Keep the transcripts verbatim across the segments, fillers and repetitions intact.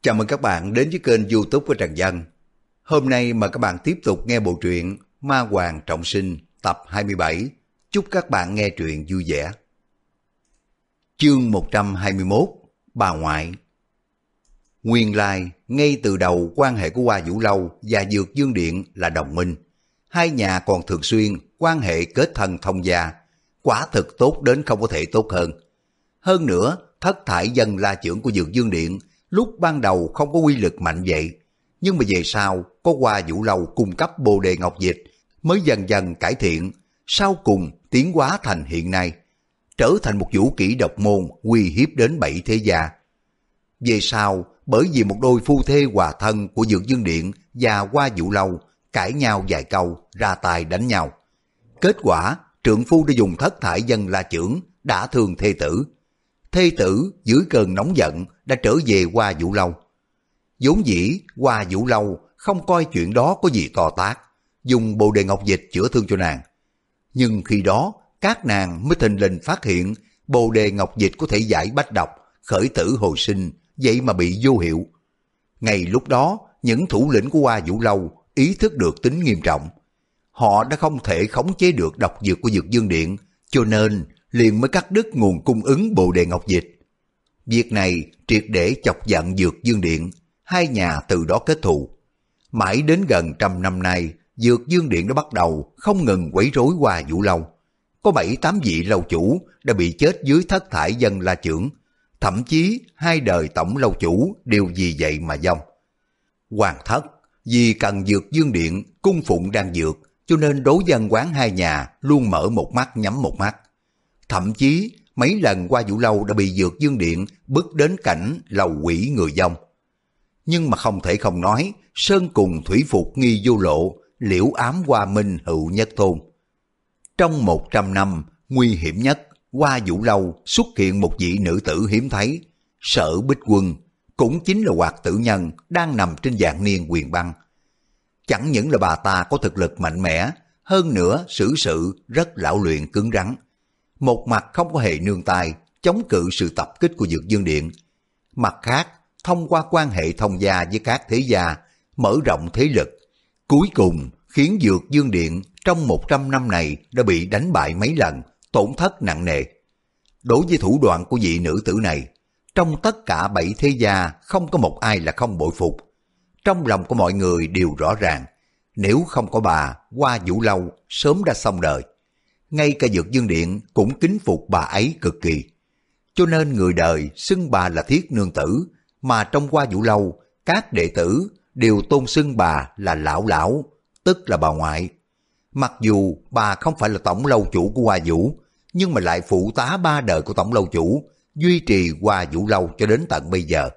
Chào mừng các bạn đến với kênh YouTube của Trần Dân. Hôm nay mời các bạn tiếp tục nghe bộ truyện Ma Hoàng Trọng Sinh tập hai mươi bảy. Chúc các bạn nghe truyện vui vẻ. Chương một trăm hai mươi mốt. Bà ngoại. Nguyên lai, ngay từ đầu quan hệ của Hoa Vũ Lâu và Dược Dương Điện là đồng minh. Hai nhà còn thường xuyên quan hệ kết thân thông gia, quả thực tốt đến không có thể tốt hơn. Hơn nữa, thất thải dân la trưởng của Dược Dương Điện lúc ban đầu không có quy lực mạnh vậy, nhưng mà về sau có Hoa Vũ Lâu cung cấp Bồ Đề Ngọc Dịch mới dần dần cải thiện, sau cùng tiến hóa thành hiện nay, trở thành một vũ kỹ độc môn uy hiếp đến bảy thế gia. Về sau, bởi vì một đôi phu thê hòa thân của Dược Dương Điện và Hoa Vũ Lâu cãi nhau vài câu, ra tay đánh nhau. Kết quả, trượng phu đã dùng thất thải dân la chưởng đả thương thê tử. Thê tử dưới cơn nóng giận đã trở về Hoa Vũ Lâu. Vốn dĩ Hoa Vũ Lâu không coi chuyện đó có gì to tát, dùng Bồ Đề Ngọc Dịch chữa thương cho nàng. Nhưng khi đó các nàng mới thình lình phát hiện Bồ Đề Ngọc Dịch có thể giải bách độc, khởi tử hồi sinh, vậy mà bị vô hiệu. Ngay lúc đó những thủ lĩnh của Hoa Vũ Lâu ý thức được tính nghiêm trọng. Họ đã không thể khống chế được độc dược của Dược Dương Điện, cho nên liền mới cắt đứt nguồn cung ứng Bồ Đề Ngọc Dịch. Việc này triệt để chọc giận Dược Dương Điện, hai nhà từ đó kết thù. Mãi đến gần trăm năm nay, Dược Dương Điện đã bắt đầu không ngừng quấy rối Hoa Vũ Lâu. Có bảy tám vị lâu chủ đã bị chết dưới thất thải dân la chưởng, thậm chí hai đời tổng lâu chủ đều vì vậy mà vong. Hoàng thất vì cần Dược Dương Điện cung phụng đan dược, cho nên đối dân quán hai nhà luôn mở một mắt nhắm một mắt. Thậm chí mấy lần Hoa Vũ Lâu đã bị Dược Dương Điện bức đến cảnh lầu quỷ người vong. Nhưng mà không thể không nói, sơn cùng thủy phục nghi vô lộ, liễu ám Hoa Minh hữu nhất thôn. Trong một trăm năm nguy hiểm nhất, Hoa Vũ Lâu xuất hiện một vị nữ tử hiếm thấy, Sở Bích Quân, cũng chính là Hoạt Tử Nhân đang nằm trên dạng niên quyền băng. Chẳng những là bà ta có thực lực mạnh mẽ, hơn nữa xử sự rất lão luyện cứng rắn. Một mặt không có hề nương tay, chống cự sự tập kích của Dược Dương Điện. Mặt khác, thông qua quan hệ thông gia với các thế gia, mở rộng thế lực. Cuối cùng khiến Dược Dương Điện trong một trăm năm này đã bị đánh bại mấy lần, tổn thất nặng nề. Đối với thủ đoạn của vị nữ tử này, trong tất cả bảy thế gia không có một ai là không bội phục. Trong lòng của mọi người đều rõ ràng, nếu không có bà, Hoa Vũ Lâu sớm đã xong đời. Ngay cả Dược Dương Điện cũng kính phục bà ấy cực kỳ. Cho nên người đời xưng bà là Thiết Nương Tử, mà trong Hoa Vũ Lâu, các đệ tử đều tôn xưng bà là Lão Lão, tức là bà ngoại. Mặc dù bà không phải là tổng lâu chủ của Hoa Vũ, nhưng mà lại phụ tá ba đời của tổng lâu chủ, duy trì Hoa Vũ Lâu cho đến tận bây giờ.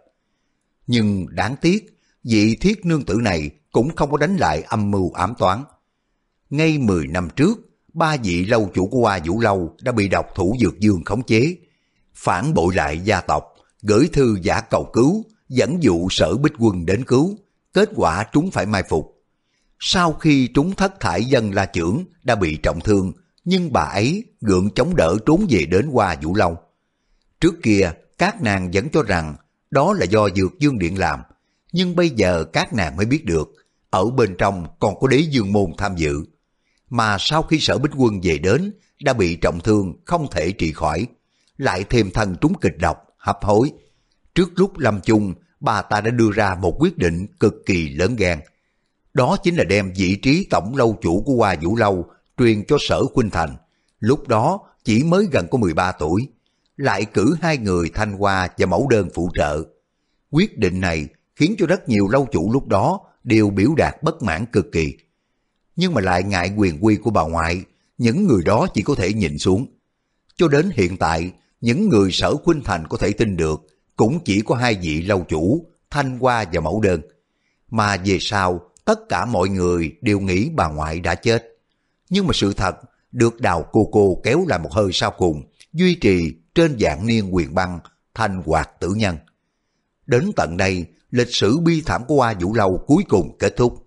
Nhưng đáng tiếc, vị Thiết Nương Tử này cũng không có đánh lại âm mưu ám toán. Ngay mười năm trước, ba vị lâu chủ của Hoa Vũ Lâu đã bị độc thủ Dược Dương khống chế, phản bội lại gia tộc, gửi thư giả cầu cứu, dẫn dụ Sở Bích Quân đến cứu, kết quả trúng phải mai phục. Sau khi trúng thất thải dân la chưởng đã bị trọng thương, nhưng bà ấy gượng chống đỡ trốn về đến Hoa Vũ Lâu. Trước kia, các nàng vẫn cho rằng đó là do Dược Dương Điện làm, nhưng bây giờ các nàng mới biết được, ở bên trong còn có Đế Dương Môn tham dự. Mà sau khi Sở Bích Quân về đến, đã bị trọng thương không thể trị khỏi, lại thêm thân trúng kịch độc, hấp hối. Trước lúc lâm chung, bà ta đã đưa ra một quyết định cực kỳ lớn gan. Đó chính là đem vị trí tổng lâu chủ của Hoa Vũ Lâu truyền cho Sở Khuynh Thành, lúc đó chỉ mới gần có mười ba tuổi, lại cử hai người Thanh Hoa và Mẫu Đơn phụ trợ. Quyết định này khiến cho rất nhiều lâu chủ lúc đó đều biểu đạt bất mãn cực kỳ. Nhưng mà lại ngại quyền uy của bà ngoại, những người đó chỉ có thể nhìn xuống. Cho đến hiện tại, những người Sở Khuynh Thành có thể tin được cũng chỉ có hai vị lâu chủ, Thanh Hoa và Mẫu Đơn. Mà về sau, tất cả mọi người đều nghĩ bà ngoại đã chết. Nhưng mà sự thật, được Đào cô cô kéo lại một hơi sau cùng, duy trì trên dạng niên quyền băng, Thanh Hoạt Tử Nhân. Đến tận đây, lịch sử bi thảm của Hoa Vũ Lâu cuối cùng kết thúc.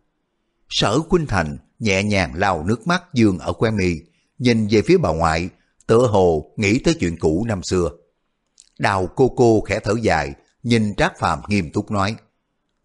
Sở Khuynh Thành nhẹ nhàng lau nước mắt dương ở khóe mi, nhìn về phía bà ngoại, tựa hồ nghĩ tới chuyện cũ năm xưa. Đào cô cô khẽ thở dài, nhìn Trác Phàm nghiêm túc nói,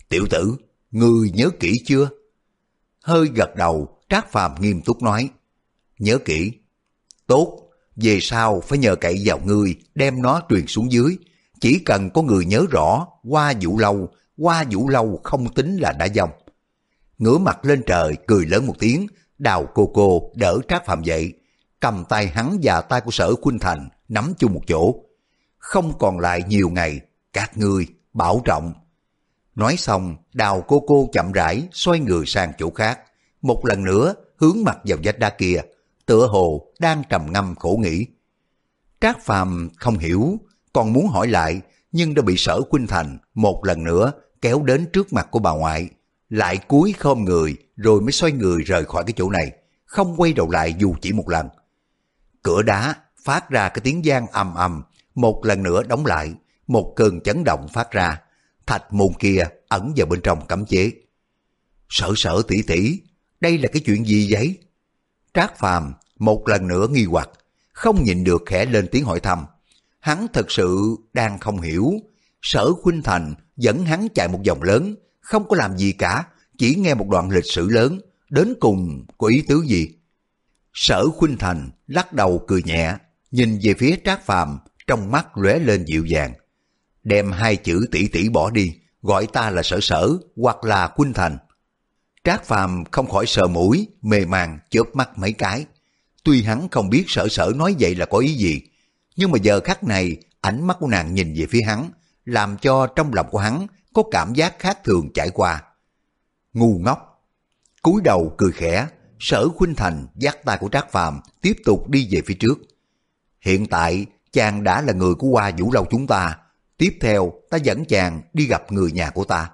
Tiểu tử, ngươi nhớ kỹ chưa? Hơi gật đầu, Trác Phàm nghiêm túc nói. Nhớ kỹ. Tốt, về sau phải nhờ cậy vào ngươi đem nó truyền xuống dưới. Chỉ cần có người nhớ rõ, qua Vũ Lâu, qua Vũ Lâu không tính là đã vong. Ngửa mặt lên trời cười lớn một tiếng, Đào cô cô đỡ Trác Phàm dậy, cầm tay hắn và tay của Sở Khuynh Thành nắm chung một chỗ. Không còn lại nhiều ngày, các ngươi bảo trọng. Nói xong, Đào cô cô chậm rãi xoay người sang chỗ khác, một lần nữa hướng mặt vào vách đá kia, tựa hồ đang trầm ngâm khổ nghĩ. Trác Phàm không hiểu, còn muốn hỏi lại, nhưng đã bị Sở Khuynh Thành một lần nữa kéo đến trước mặt của bà ngoại, lại cúi khom người rồi mới xoay người rời khỏi cái chỗ này, không quay đầu lại dù chỉ một lần. Cửa đá phát ra cái tiếng vang ầm ầm, một lần nữa đóng lại, một cơn chấn động phát ra, thạch môn kia ẩn vào bên trong cấm chế. Sở Sở tỷ tỷ, đây là cái chuyện gì vậy? Trác Phàm một lần nữa nghi hoặc, không nhịn được khẽ lên tiếng hỏi thăm. Hắn thật sự đang không hiểu, Sở Khuynh Thành dẫn hắn chạy một vòng lớn, không có làm gì cả, chỉ nghe một đoạn lịch sử lớn, đến cùng có ý tứ gì? Sở Khuynh Thành lắc đầu cười nhẹ, nhìn về phía Trác Phàm, trong mắt lóe lên dịu dàng. Đem hai chữ tỷ tỷ bỏ đi, gọi ta là Sở Sở hoặc là Khuynh Thành. Trác Phàm không khỏi sờ mũi, mê màng chớp mắt mấy cái. Tuy hắn không biết Sở Sở nói vậy là có ý gì, nhưng mà giờ khắc này ánh mắt của nàng nhìn về phía hắn, làm cho trong lòng của hắn có cảm giác khác thường trải qua. Ngu ngốc. Cúi đầu cười khẽ, Sở Khuynh Thành dắt tay của Trác Phàm tiếp tục đi về phía trước. Hiện tại chàng đã là người của Hoa Vũ Lâu chúng ta, tiếp theo ta dẫn chàng đi gặp người nhà của ta.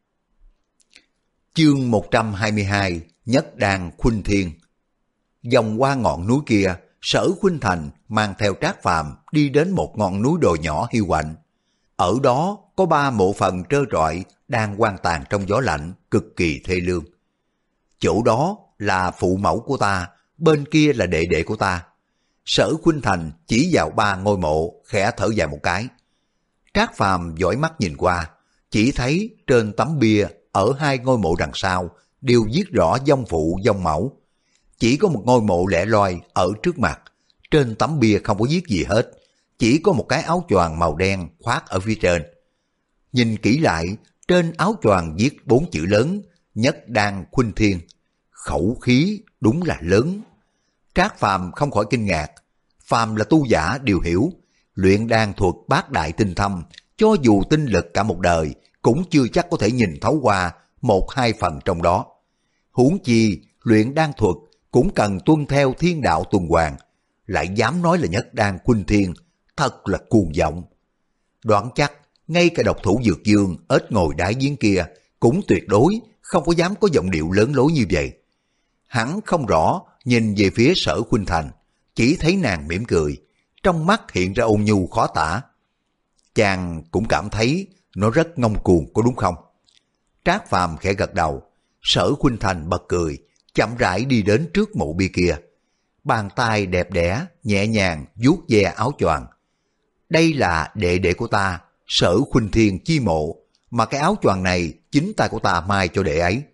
Chương một trăm hai mươi hai, Nhất Đan Khuynh Thiên. Vòng qua ngọn núi kia, Sở Khuynh Thành mang theo Trác Phàm đi đến một ngọn núi đồi nhỏ hiu quạnh. Ở đó có ba mộ phần trơ trọi đang hoang tàn trong gió lạnh, cực kỳ thê lương. Chỗ đó là phụ mẫu của ta, bên kia là đệ đệ của ta. Sở Khuynh Thành chỉ vào ba ngôi mộ, khẽ thở dài một cái. Trác Phàm dõi mắt nhìn qua, chỉ thấy trên tấm bia ở hai ngôi mộ đằng sau đều viết rõ vong phụ vong mẫu. Chỉ có một ngôi mộ lẻ loi ở trước mặt, trên tấm bia không có viết gì hết, chỉ có một cái áo choàng màu đen khoác ở phía trên. Nhìn kỹ lại, trên áo choàng viết bốn chữ lớn, Nhất Đan Khuynh Thiên. Khẩu khí đúng là lớn. Trác Phàm không khỏi kinh ngạc. Phàm là tu giả đều hiểu, luyện đan thuật bát đại tinh thâm, cho dù tinh lực cả một đời cũng chưa chắc có thể nhìn thấu qua một hai phần trong đó. Huống chi luyện đan thuật cũng cần tuân theo thiên đạo tuần hoàn, lại dám nói là Nhất Đan Khuynh Thiên, thật là cuồng vọng. Đoán chắc ngay cả độc thủ Dược Dương ếch ngồi đáy giếng kia cũng tuyệt đối không có dám có giọng điệu lớn lối như vậy. Hắn không rõ nhìn về phía Sở Khuynh Thành, chỉ thấy nàng mỉm cười, trong mắt hiện ra ôn nhu khó tả. Chàng cũng cảm thấy nó rất ngông cuồng có đúng không? Trác Phàm khẽ gật đầu. Sở Khuynh Thành bật cười, chậm rãi đi đến trước mộ bia kia. Bàn tay đẹp đẽ nhẹ nhàng vuốt ve áo choàng. Đây là đệ đệ của ta, Sở Khuynh Thiên chi mộ, mà cái áo choàng này chính tay của ta mai cho đệ ấy.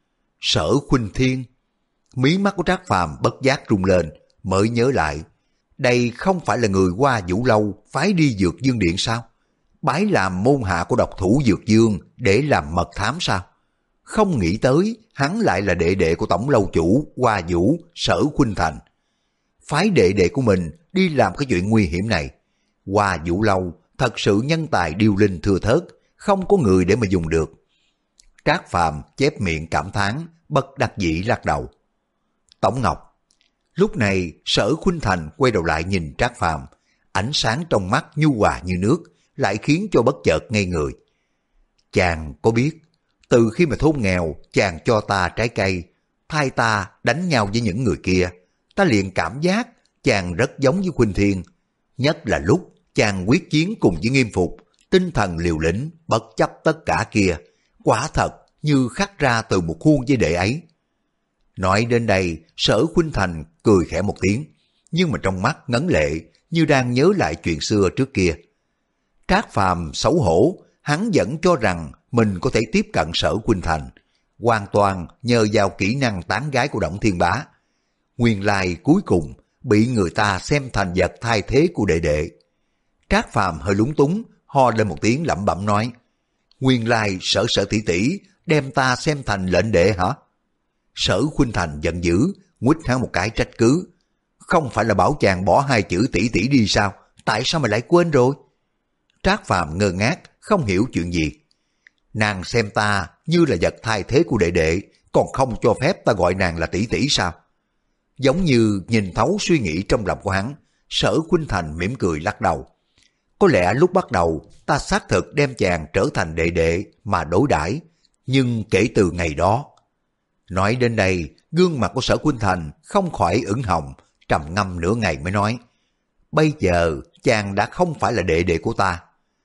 Sở Khuynh Thiên. Mí mắt của Trác Phàm bất giác rung lên, mới nhớ lại, đây không phải là người Hoa Vũ Lâu phái đi Dược Dương Điện sao? Bái làm môn hạ của độc thủ Dược Dương để làm mật thám sao? Không nghĩ tới hắn lại là đệ đệ của tổng lâu chủ Hoa Vũ Sở Khuynh Thành. Phái đệ đệ của mình đi làm cái chuyện nguy hiểm này. Hoa Vũ Lâu thật sự nhân tài điêu linh thưa thớt, không có người để mà dùng được. Trác Phàm chép miệng cảm thán, bất đắc dĩ lắc đầu. Tổng Ngọc. Lúc này Sở Khuynh Thành quay đầu lại nhìn Trác Phàm, ánh sáng trong mắt nhu hòa như nước, lại khiến cho bất chợt ngây người. Chàng có biết, từ khi mà thôn nghèo chàng cho ta trái cây, thay ta đánh nhau với những người kia, ta liền cảm giác chàng rất giống với Khuynh Thiên. Nhất là lúc chàng quyết chiến cùng với Nghiêm Phục, tinh thần liều lĩnh, bất chấp tất cả kia, quả thật như khắc ra từ một khuôn với đệ ấy. Nói đến đây, Sở Khuynh Thành cười khẽ một tiếng, nhưng mà trong mắt ngấn lệ, như đang nhớ lại chuyện xưa trước kia. Trác Phàm xấu hổ, hắn vẫn cho rằng mình có thể tiếp cận Sở Khuynh Thành, hoàn toàn nhờ vào kỹ năng tán gái của Đổng Thiên Bá. Nguyên lai cuối cùng bị người ta xem thành vật thay thế của đệ đệ. Trác Phàm hơi lúng túng, ho lên một tiếng lẩm bẩm nói, nguyên lai Sở Sở tỷ tỷ đem ta xem thành lệnh đệ hả? Sở Khuynh Thành giận dữ, nguýt hắn một cái trách cứ, không phải là bảo chàng bỏ hai chữ tỷ tỷ đi sao, tại sao mày lại quên rồi? Trác Phàm ngơ ngác, không hiểu chuyện gì. Nàng xem ta như là vật thay thế của đệ đệ, còn không cho phép ta gọi nàng là tỷ tỷ sao? Giống như nhìn thấu suy nghĩ trong lòng của hắn, Sở Khuynh Thành mỉm cười lắc đầu. Có lẽ lúc bắt đầu ta xác thực đem chàng trở thành đệ đệ mà đối đãi, nhưng kể từ ngày đó... Nói đến đây, gương mặt của Sở Khuynh Thành không khỏi ửng hồng, trầm ngâm nửa ngày mới nói, bây giờ chàng đã không phải là đệ đệ của ta.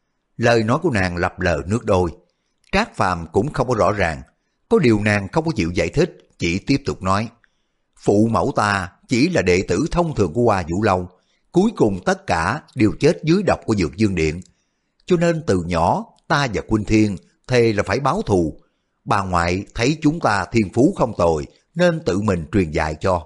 Lời nói của nàng lập lờ nước đôi. Trác Phàm cũng không có rõ ràng, có điều nàng không có chịu giải thích, chỉ tiếp tục nói, phụ mẫu ta chỉ là đệ tử thông thường của Hoa Vũ Lâu, cuối cùng tất cả đều chết dưới độc của Dược Dương Điện, cho nên từ nhỏ ta và Khuynh Thiên thề là phải báo thù. Bà ngoại thấy chúng ta thiên phú không tồi nên tự mình truyền dạy cho.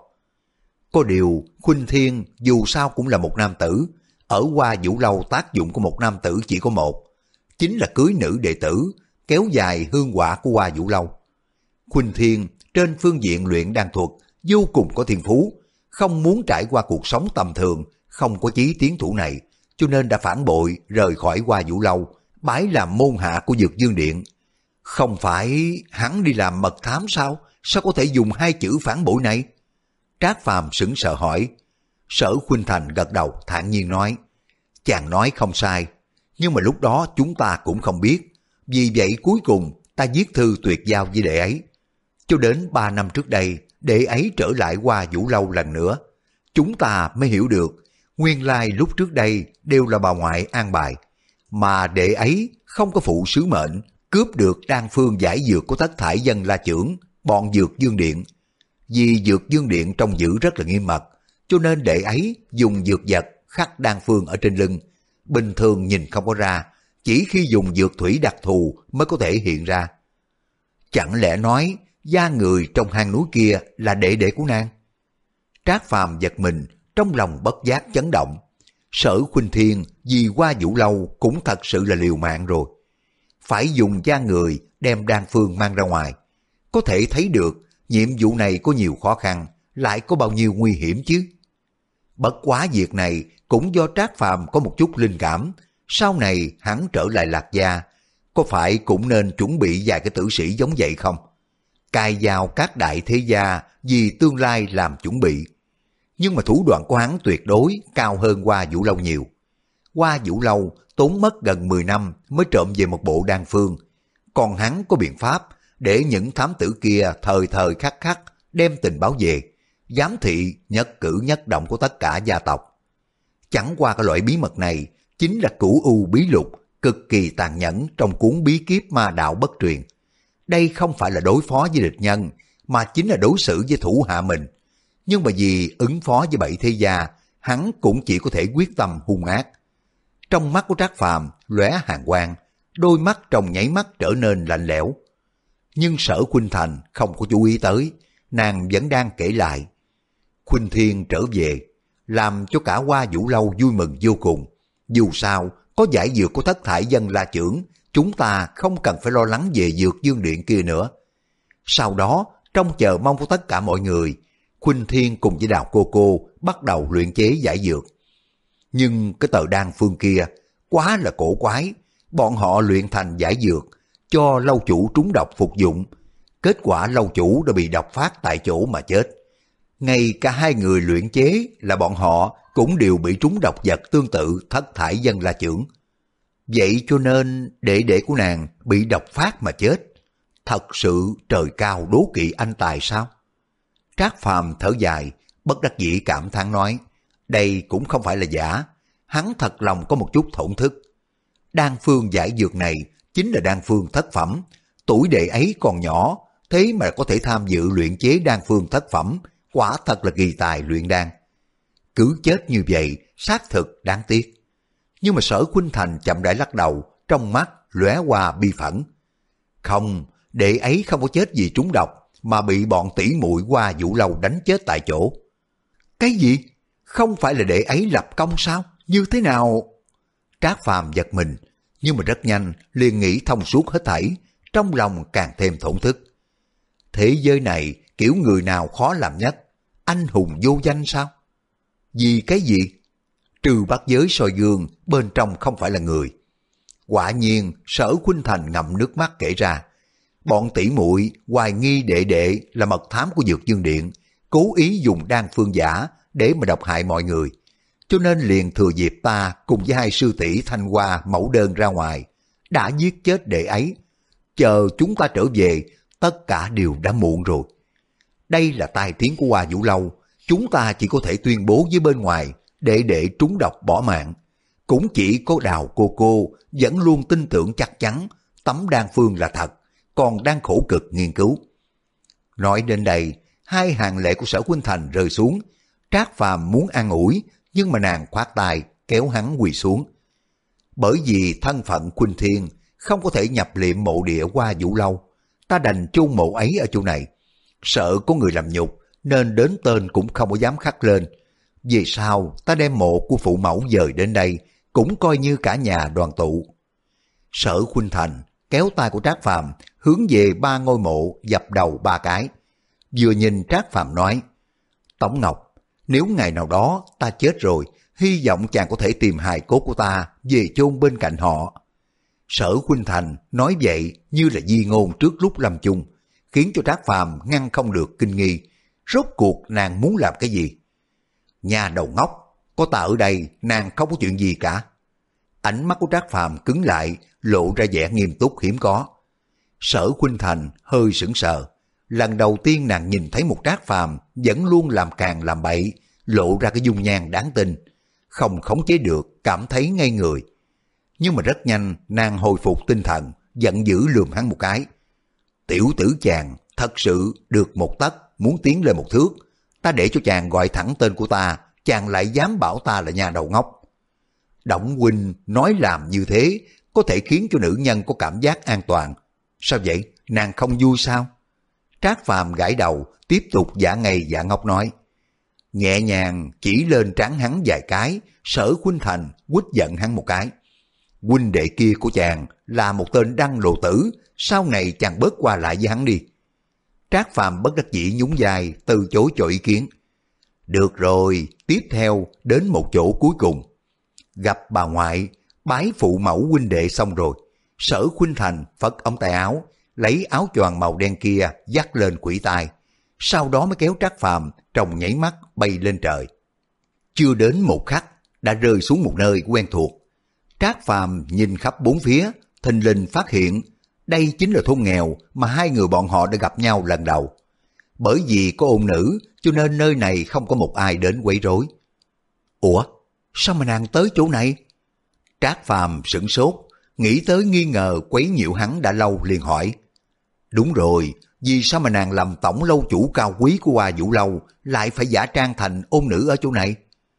Có điều Khuynh Thiên dù sao cũng là một nam tử, ở Hoa Vũ Lâu tác dụng của một nam tử chỉ có một, chính là cưới nữ đệ tử, kéo dài hương hỏa của Hoa Vũ Lâu. Khuynh Thiên trên phương diện luyện đan thuật vô cùng có thiên phú, không muốn trải qua cuộc sống tầm thường, không có chí tiến thủ này, cho nên đã phản bội rời khỏi Hoa Vũ Lâu, bái làm môn hạ của Dược Dương Điện. Không phải hắn đi làm mật thám sao? Sao có thể dùng hai chữ phản bội này? Trác Phàm sững sờ hỏi. Sở Khuynh Thành gật đầu thản nhiên nói, chàng nói không sai, nhưng mà lúc đó chúng ta cũng không biết, vì vậy cuối cùng ta viết thư tuyệt giao với đệ ấy. Cho đến ba năm trước đây, đệ ấy trở lại Hoa Vũ Lâu lần nữa, chúng ta mới hiểu được, nguyên lai lúc trước đây đều là bà ngoại an bài, mà đệ ấy không có phụ sứ mệnh, cướp được đan phương giải dược của Thất Thải Dân La Chưởng, bọn Dược Dương Điện. Vì Dược Dương Điện trông giữ rất là nghiêm mật, cho nên đệ ấy dùng dược vật khắc đan phương ở trên lưng, bình thường nhìn không có ra, chỉ khi dùng dược thủy đặc thù mới có thể hiện ra. Chẳng lẽ nói da người trong hang núi kia là đệ đệ của nàng? Trác Phàm giật mình, trong lòng bất giác chấn động. Sở Khuynh Thiên vì Hoa Vũ Lâu cũng thật sự là liều mạng rồi. Phải dùng da người đem đan phương mang ra ngoài. Có thể thấy được nhiệm vụ này có nhiều khó khăn, lại có bao nhiêu nguy hiểm chứ. Bất quá việc này cũng do Trác Phàm có một chút linh cảm, sau này hắn trở lại Lạc Gia, có phải cũng nên chuẩn bị vài cái tử sĩ giống vậy không? Cài vào các đại thế gia vì tương lai làm chuẩn bị. Nhưng mà thủ đoạn của hắn tuyệt đối cao hơn Hoa Vũ Lâu nhiều. Hoa Vũ Lâu tốn mất gần mười năm mới trộm về một bộ đan phương, còn hắn có biện pháp để những thám tử kia thời thời khắc khắc đem tình báo về, giám thị nhất cử nhất động của tất cả gia tộc. Chẳng qua cái loại bí mật này chính là cửu u bí lục, cực kỳ tàn nhẫn trong cuốn bí kíp ma đạo bất truyền. Đây không phải là đối phó với địch nhân, mà chính là đối xử với thủ hạ mình. Nhưng mà vì ứng phó với bảy thế gia, hắn cũng chỉ có thể quyết tâm hung ác. Trong mắt của Trác Phàm lóe hàn quang, đôi mắt trong nháy mắt trở nên lạnh lẽo. Nhưng Sở Khuynh Thành không có chú ý tới, nàng vẫn đang kể lại. Khuynh Thiên trở về, làm cho cả Hoa Vũ Lâu vui mừng vô cùng. Dù sao, có giải dược của Thất Thải Dân La Chưởng, chúng ta không cần phải lo lắng về Dược Dương Điện kia nữa. Sau đó, trong chờ mong của tất cả mọi người, Khuynh Thiên cùng với Đào Cô Cô bắt đầu luyện chế giải dược. Nhưng cái tờ đan phương kia quá là cổ quái, bọn họ luyện thành giải dược, cho lâu chủ trúng độc phục dụng. Kết quả lâu chủ đã bị độc phát tại chỗ mà chết. Ngay cả hai người luyện chế là bọn họ cũng đều bị trúng độc vật tương tự Thất Thải Dân La Chưởng. Vậy cho nên đệ đệ của nàng bị độc phát mà chết. Thật sự trời cao đố kỵ anh tài sao? Trác Phàm thở dài, bất đắc dĩ cảm thán nói, đây cũng không phải là giả, hắn thật lòng có một chút thổn thức. Đan phương giải dược này chính là đan phương thất phẩm, tuổi đệ ấy còn nhỏ, thế mà có thể tham dự luyện chế đan phương thất phẩm, quả thật là kỳ tài luyện đan. Cứ chết như vậy, xác thực đáng tiếc. Nhưng mà Sở Khuynh Thành chậm rãi lắc đầu, trong mắt lóe qua bi phẫn. Không, đệ ấy không có chết vì trúng độc, mà bị bọn tỷ muội Hoa Vũ Lâu đánh chết tại chỗ. Cái gì? Không phải là đệ ấy lập công sao? Như thế nào? Trác Phàm giật mình, nhưng mà rất nhanh liền nghĩ thông suốt hết thảy, trong lòng càng thêm thổn thức. Thế giới này kiểu người nào khó làm nhất? Anh hùng vô danh sao? Vì cái gì? Trừ bắt giới soi gương, bên trong không phải là người. Quả nhiên, Sở Khuynh Thành ngậm nước mắt kể ra, bọn tỷ muội hoài nghi đệ đệ là mật thám của Dược Dương Điện, cố ý dùng đan phương giả để mà độc hại mọi người. Cho nên liền thừa dịp ta cùng với hai sư tỷ Thanh Hoa mẫu đơn ra ngoài, đã giết chết đệ ấy. Chờ chúng ta trở về, tất cả đều đã muộn rồi. Đây là tai tiếng của Hoa Vũ Lâu, chúng ta chỉ có thể tuyên bố với bên ngoài, đệ đệ trúng độc bỏ mạng. Cũng chỉ có Đào cô cô vẫn luôn tin tưởng chắc chắn tấm đan phương là thật, còn đang khổ cực nghiên cứu. Nói đến đây, hai hàng lệ của Sở Khuynh Thành rơi xuống. Trác Phàm muốn an ủi, nhưng mà nàng khoát tay kéo hắn quỳ xuống. Bởi vì thân phận Khuynh Thiên không có thể nhập liệm mộ địa Hoa Vũ Lâu, ta đành chôn mộ ấy ở chỗ này. Sợ có người làm nhục nên đến tên cũng không có dám khắc lên. Về sau ta đem mộ của phụ mẫu dời đến đây, cũng coi như cả nhà đoàn tụ. Sở Khuynh Thành kéo tay của Trác Phàm hướng về ba ngôi mộ dập đầu ba cái. Vừa nhìn Trác Phàm nói, Tống Ngọc, nếu ngày nào đó ta chết rồi, hy vọng chàng có thể tìm hài cốt của ta về chôn bên cạnh họ. Sở Khuynh Thành nói vậy như là di ngôn trước lúc lâm chung, khiến cho Trác Phàm ngăn không được kinh nghi. Rốt cuộc nàng muốn làm cái gì? Nhà đầu ngốc, có ta ở đây nàng không có chuyện gì cả. Ánh mắt của Trác Phàm cứng lại, lộ ra vẻ nghiêm túc hiếm có. Sở Khuynh Thành hơi sững sờ. Lần đầu tiên nàng nhìn thấy một Trác Phàm vẫn luôn làm càng làm bậy, lộ ra cái dung nhan đáng tin, không khống chế được, cảm thấy ngây người. Nhưng mà rất nhanh nàng hồi phục tinh thần, giận dữ lườm hắn một cái. Tiểu tử chàng thật sự được một tấc muốn tiến lên một thước, ta để cho chàng gọi thẳng tên của ta, chàng lại dám bảo ta là nhà đầu ngốc. Đổng huynh nói làm như thế có thể khiến cho nữ nhân có cảm giác an toàn. Sao vậy, nàng không vui sao? Trác Phàm gãi đầu, tiếp tục giả ngây giả ngốc nói. Nhẹ nhàng chỉ lên trán hắn vài cái, Sở Khuynh Thành quýt giận hắn một cái. Huynh đệ kia của chàng là một tên đăng đồ tử, sau này chàng bớt qua lại với hắn đi. Trác Phàm bất đắc dĩ nhún vai, từ chối cho ý kiến. Được rồi, tiếp theo đến một chỗ cuối cùng. Gặp bà ngoại, bái phụ mẫu huynh đệ xong rồi, Sở Khuynh Thành phất ống tay áo, lấy áo choàng màu đen kia dắt lên quỷ tai, sau đó mới kéo Trác Phàm trong nháy mắt bay lên trời. Chưa đến một khắc đã rơi xuống một nơi quen thuộc. Trác Phàm nhìn khắp bốn phía, thình lình phát hiện đây chính là thôn nghèo mà hai người bọn họ đã gặp nhau lần đầu. Bởi vì có ôn nữ cho nên nơi này không có một ai đến quấy rối. Ủa, sao mà nàng tới chỗ này? Trác Phàm sửng sốt, nghĩ tới nghi ngờ quấy nhiễu hắn đã lâu liền hỏi. Đúng rồi, vì sao mà nàng làm tổng lâu chủ cao quý của Hoa Vũ Lâu lại phải giả trang thành ôn nữ ở chỗ này?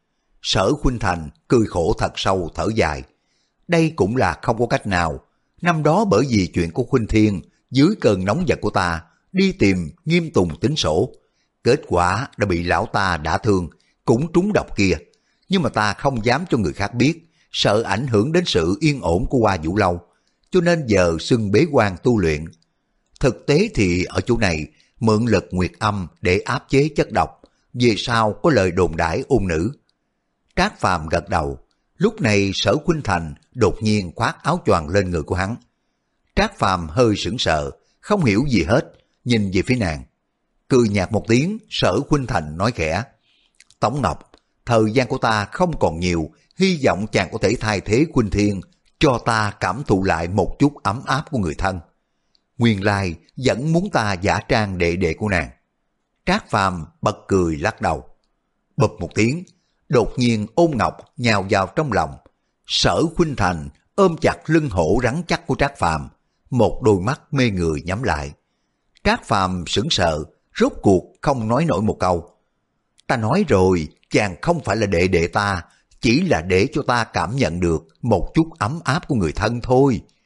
Sở Khuynh Thành cười khổ thật sâu thở dài. Đây cũng là không có cách nào. Năm đó bởi vì chuyện của Khuynh Thiên, dưới cơn nóng giận của ta, đi tìm Nghiêm Tùng tính sổ. Kết quả đã bị lão ta đả thương, cũng trúng độc kia. Nhưng mà ta không dám cho người khác biết, sợ ảnh hưởng đến sự yên ổn của Hoa Vũ Lâu, cho nên giờ xưng bế quan tu luyện. Thực tế thì ở chỗ này, mượn lực nguyệt âm để áp chế chất độc, về sau có lời đồn đãi ôn nữ. Trác Phàm gật đầu, lúc này Sở Khuynh Thành đột nhiên khoác áo choàng lên người của hắn. Trác Phàm hơi sững sờ, không hiểu gì hết, nhìn về phía nàng. Cười nhạt một tiếng, Sở Khuynh Thành nói khẽ. Tống Ngọc, thời gian của ta không còn nhiều, hy vọng chàng có thể thay thế Khuynh Thiên, cho ta cảm thụ lại một chút ấm áp của người thân. Nguyên lai vẫn muốn ta giả trang đệ đệ của nàng. Trác Phàm bật cười lắc đầu. Bụp một tiếng, đột nhiên Ôn Ngọc nhào vào trong lòng. Sở Khuynh Thành ôm chặt lưng hổ rắn chắc của Trác Phàm, một đôi mắt mê người nhắm lại. Trác Phàm sững sờ, rốt cuộc không nói nổi một câu. Ta nói rồi, chàng không phải là đệ đệ ta, chỉ là để cho ta cảm nhận được một chút ấm áp của người thân thôi.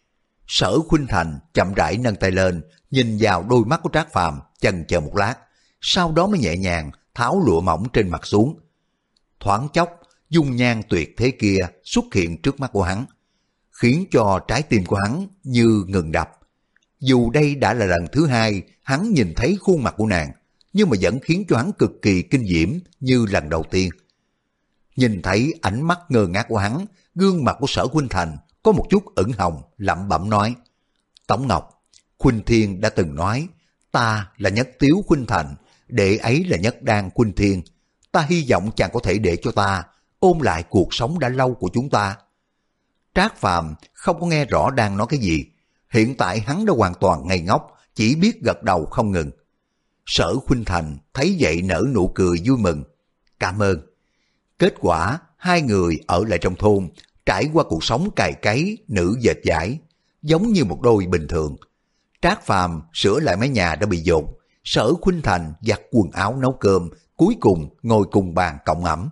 Sở Khuynh Thành chậm rãi nâng tay lên, nhìn vào đôi mắt của Trác Phàm, chần chờ một lát, sau đó mới nhẹ nhàng tháo lụa mỏng trên mặt xuống. Thoáng chốc, dung nhan tuyệt thế kia xuất hiện trước mắt của hắn, khiến cho trái tim của hắn như ngừng đập. Dù đây đã là lần thứ hai hắn nhìn thấy khuôn mặt của nàng, nhưng mà vẫn khiến cho hắn cực kỳ kinh diễm như lần đầu tiên. Nhìn thấy ánh mắt ngơ ngác của hắn, gương mặt của Sở Khuynh Thành có một chút ửng hồng, lẩm bẩm nói: Tống Ngọc, Khuynh Thiên đã từng nói, ta là Nhất Tiếu Khuynh Thành, đệ ấy là Nhất Đan Khuynh Thiên. Ta hy vọng chàng có thể để cho ta ôm lại cuộc sống đã lâu của chúng ta. Trác Phàm không có nghe rõ đang nói cái gì. Hiện tại hắn đã hoàn toàn ngây ngốc, chỉ biết gật đầu không ngừng. Sở Khuynh Thành thấy vậy nở nụ cười vui mừng. Cảm ơn. Kết quả, hai người ở lại trong thôn, trải qua cuộc sống cày cấy, nữ dệt vải, giống như một đôi bình thường. Trác Phàm sửa lại mái nhà đã bị dột, Sở Khuynh Thành giặt quần áo nấu cơm, cuối cùng ngồi cùng bàn cộng ẩm.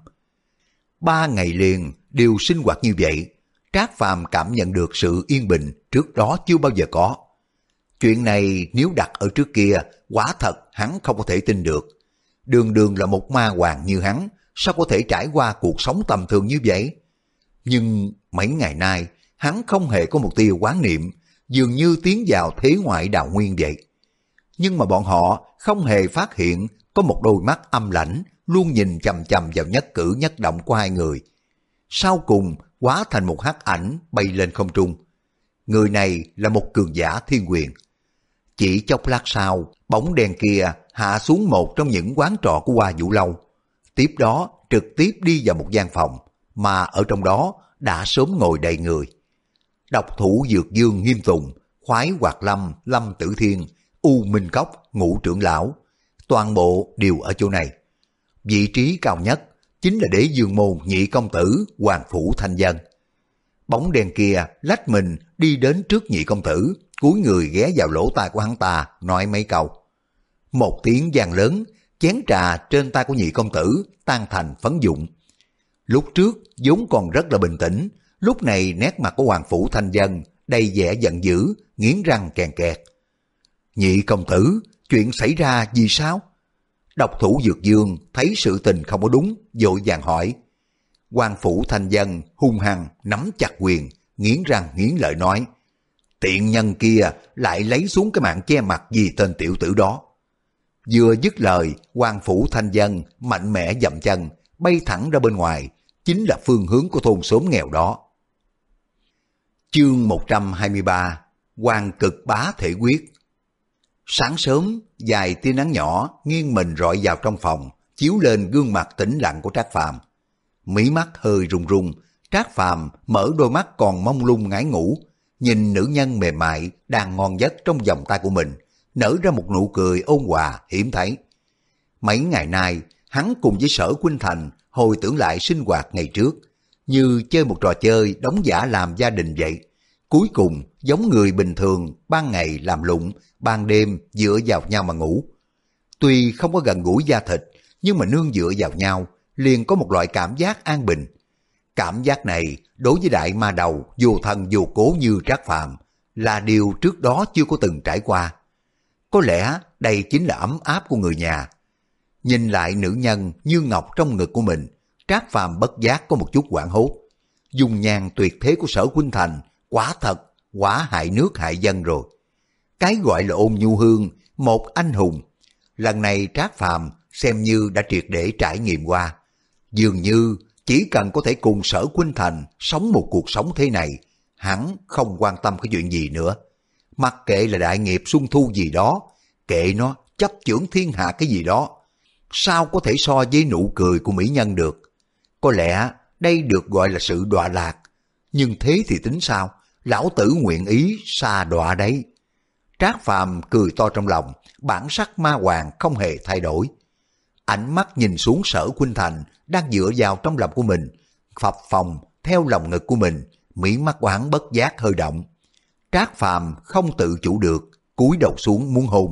Ba ngày liền đều sinh hoạt như vậy, Trác Phàm cảm nhận được sự yên bình trước đó chưa bao giờ có. Chuyện này nếu đặt ở trước kia, quả thật hắn không có thể tin được. Đường đường là một ma hoàng như hắn, sao có thể trải qua cuộc sống tầm thường như vậy? Nhưng mấy ngày nay, hắn không hề có một tia quán niệm, dường như tiến vào thế ngoại đào nguyên vậy. Nhưng mà bọn họ không hề phát hiện có một đôi mắt âm lãnh luôn nhìn chằm chằm vào nhất cử nhất động của hai người. Sau cùng hóa thành một hắc ảnh bay lên không trung. Người này là một cường giả thiên quyền. Chỉ chốc lát sau, bóng đèn kia hạ xuống một trong những quán trọ của Hoa Vũ Lâu. Tiếp đó trực tiếp đi vào một gian phòng, mà ở trong đó đã sớm ngồi đầy người. Độc Thủ Dược Dương Nghiêm Tùng, Khoái Hoạt Lâm, Lâm Tử Thiên, U Minh Cốc, Ngũ Trưởng Lão, toàn bộ đều ở chỗ này. Vị trí cao nhất chính là Đế Dương Môn nhị công tử Hoàng Phủ Thanh Dân. Bóng đèn kia lách mình đi đến trước nhị công tử, cúi người ghé vào lỗ tai của hắn ta, nói mấy câu. Một tiếng vang lớn, chén trà trên tay của nhị công tử tan thành phấn vụn. Lúc trước vốn còn rất là bình tĩnh, lúc này nét mặt của Hoàng Phủ Thanh Dân đầy vẻ giận dữ, nghiến răng kèn kẹt. Nhị công tử, chuyện xảy ra gì sao? Độc Thủ Dược Dương thấy sự tình không có đúng, vội vàng hỏi. Hoàng Phủ Thanh Dân hung hăng nắm chặt quyền, nghiến răng nghiến lợi nói: Tiện nhân kia lại lấy xuống cái mạng che mặt vì tên tiểu tử đó. Vừa dứt lời, Hoàng Phủ Thanh Dân mạnh mẽ dậm chân, bay thẳng ra bên ngoài, chính là phương hướng của thôn xóm nghèo đó. Chương một trăm hai mươi ba, Hoàng Cực Bá Thể Quyết. Sáng sớm, vài tia nắng nhỏ nghiêng mình rọi vào trong phòng, chiếu lên gương mặt tĩnh lặng của Trác Phàm. Mí mắt hơi run run, Trác Phàm mở đôi mắt còn mông lung ngái ngủ, nhìn nữ nhân mềm mại đang ngon giấc trong vòng tay của mình, nở ra một nụ cười ôn hòa hiếm thấy. Mấy ngày nay, hắn cùng với Sở Khuynh Thành hồi tưởng lại sinh hoạt ngày trước, như chơi một trò chơi đóng giả làm gia đình vậy. Cuối cùng giống người bình thường, ban ngày làm lụng, ban đêm dựa vào nhau mà ngủ. Tuy không có gần gũi da thịt, nhưng mà nương dựa vào nhau liền có một loại cảm giác an bình. Cảm giác này đối với đại ma đầu vô thân vô cố như Trác Phàm là điều trước đó chưa có từng trải qua. Có lẽ đây chính là ấm áp của người nhà. Nhìn lại nữ nhân như ngọc trong ngực của mình, Trác Phàm bất giác có một chút hoảng hốt. Dung nhan tuyệt thế của Sở Khuynh Thành quả thật quả hại nước hại dân rồi. Cái gọi là ôn nhu hương, một anh hùng. Lần này Trác Phàm xem như đã triệt để trải nghiệm qua. Dường như chỉ cần có thể cùng Sở Khuynh Thành sống một cuộc sống thế này, hắn không quan tâm cái chuyện gì nữa. Mặc kệ là đại nghiệp xuân thu gì đó, kệ nó chấp chưởng thiên hạ cái gì đó, sao có thể so với nụ cười của mỹ nhân được. Có lẽ đây được gọi là sự đọa lạc, nhưng thế thì tính sao, lão tử nguyện ý xa đọa đấy. Trác Phàm cười to trong lòng, bản sắc ma hoàng không hề thay đổi. Ánh mắt nhìn xuống Sở Khuynh Thành đang dựa vào trong lòng của mình, phập phồng theo lòng ngực của mình, mí mắt của hắn bất giác hơi động. Trác Phàm không tự chủ được, cúi đầu xuống muốn hôn.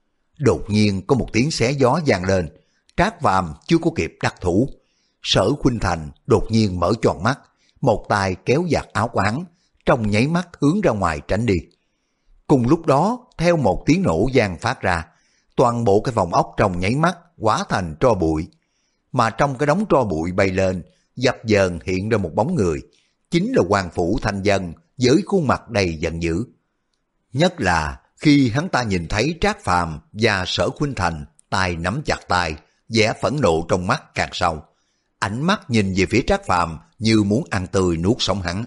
Đột nhiên có một tiếng xé gió vang lên, Trác Phàm chưa có kịp đắc thủ. Sở Khuynh Thành đột nhiên mở tròn mắt, một tay kéo giặt áo của hắn, trong nháy mắt hướng ra ngoài tránh đi. Cùng lúc đó, theo một tiếng nổ vang phát ra, toàn bộ cái phòng ốc trong nháy mắt hóa thành tro bụi. Mà trong cái đống tro bụi bay lên, dập dờn hiện ra một bóng người, chính là Hoàng Phủ Thanh Dân với khuôn mặt đầy giận dữ. Nhất là khi hắn ta nhìn thấy Trác Phàm và Sở Khuynh Thành tay nắm chặt tay, vẻ phẫn nộ trong mắt càng sâu. Ánh mắt nhìn về phía Trác Phàm như muốn ăn tươi nuốt sống hắn.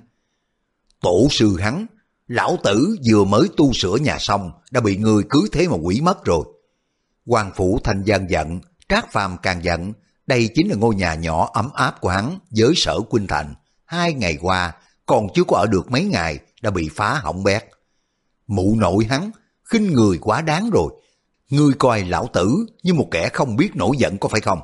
Tổ sư hắn, lão tử vừa mới tu sửa nhà xong đã bị người cưới thế mà quỷ mất rồi. Hoàng Phủ Thanh Dân giận, Trác Phàm càng giận. Đây chính là ngôi nhà nhỏ ấm áp của hắn với Sở Khuynh Thành. Hai ngày qua còn chưa có ở được mấy ngày đã bị phá hỏng bét. Mụ nội hắn, khinh người quá đáng rồi. Ngươi coi lão tử như một kẻ không biết nổi giận có phải không?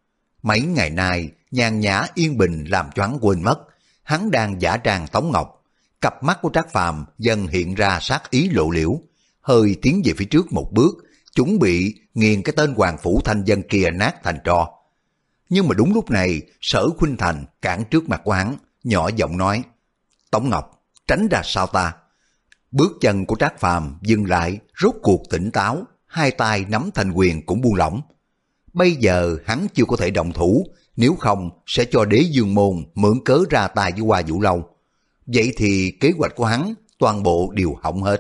Mấy ngày nay, nhàn nhã yên bình làm cho hắn quên mất. Hắn đang giả trang Tống Ngọc. Cặp mắt của Trác Phàm dần hiện ra sát ý lộ liễu. Hơi tiến về phía trước một bước, chuẩn bị nghiền cái tên Hoàng Phủ Thanh Dân kia nát thành tro. Nhưng mà đúng lúc này, Sở Khuynh Thành cản trước mặt của hắn, nhỏ giọng nói, Tống Ngọc, tránh ra sau ta. Bước chân của Trác Phàm dừng lại, rốt cuộc tỉnh táo, hai tay nắm thành quyền cũng buông lỏng. Bây giờ hắn chưa có thể động thủ, nếu không sẽ cho Đế Dương Môn mượn cớ ra tay với Hoa Vũ Lâu. Vậy thì kế hoạch của hắn toàn bộ đều hỏng hết.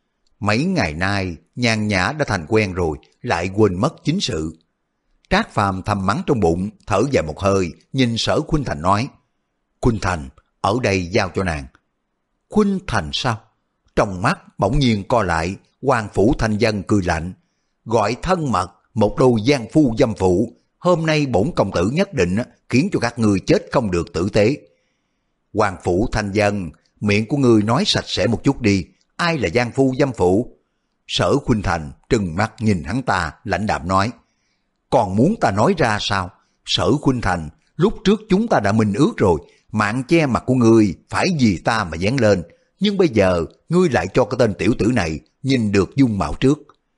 Mấy ngày nay, nhàn nhã đã thành quen rồi, lại quên mất chính sự. Trác Phàm thầm mắng trong bụng, thở dài một hơi, nhìn Sở Khuynh Thành nói, Khuynh Thành, ở đây giao cho nàng. Khuynh Thành sao? Trong mắt bỗng nhiên co lại, Hoàng Phủ Thanh Dân cười lạnh, gọi thân mật, một đôi gian phu dâm phụ, hôm nay bổn công tử nhất định khiến cho các người chết không được tử tế. Hoàng Phủ Thanh Dân, miệng của ngươi nói sạch sẽ một chút đi, ai là gian phu dâm phụ? Sở Khuynh Thành trừng mắt nhìn hắn ta, lãnh đạm nói, còn muốn ta nói ra sao? Sở Khuynh Thành, lúc trước chúng ta đã minh ước rồi, mạng che mặt của ngươi phải vì ta mà dán lên, nhưng bây giờ ngươi lại cho cái tên tiểu tử này nhìn được dung mạo trước.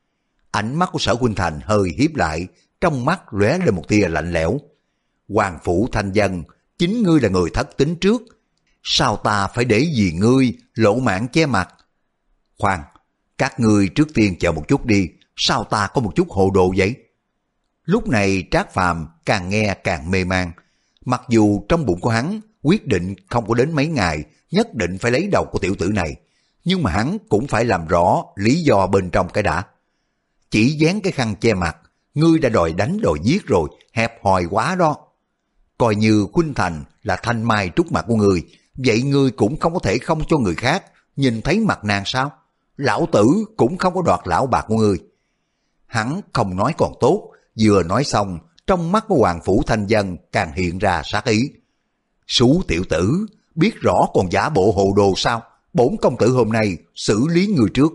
Ánh mắt của Sở Khuynh Thành hơi hiếp lại, trong mắt lóe lên một tia lạnh lẽo. Hoàng Phủ Thanh Dân, chính ngươi là người thất tính trước, sao ta phải để vì ngươi lộ mạng che mặt? Khoan, các ngươi trước tiên chờ một chút đi, sao ta có một chút hồ đồ vậy? Lúc này Trác Phàm càng nghe càng mê man, mặc dù trong bụng của hắn quyết định không có đến mấy ngày nhất định phải lấy đầu của tiểu tử này, nhưng mà hắn cũng phải làm rõ lý do bên trong cái đã. Chỉ dán cái khăn che mặt, ngươi đã đòi đánh đòi giết rồi, hẹp hòi quá đó. Coi như Khuynh Thành là thanh mai trúc mật của ngươi, vậy ngươi cũng không có thể không cho người khác nhìn thấy mặt nàng sao? Lão tử cũng không có đoạt lão bạc của ngươi. Hắn không nói còn tốt, vừa nói xong, trong mắt của Hoàng Phủ Thanh Dân càng hiện ra sát ý. Sú tiểu tử, biết rõ còn giả bộ hồ đồ sao? Bổn công tử hôm nay xử lý người trước.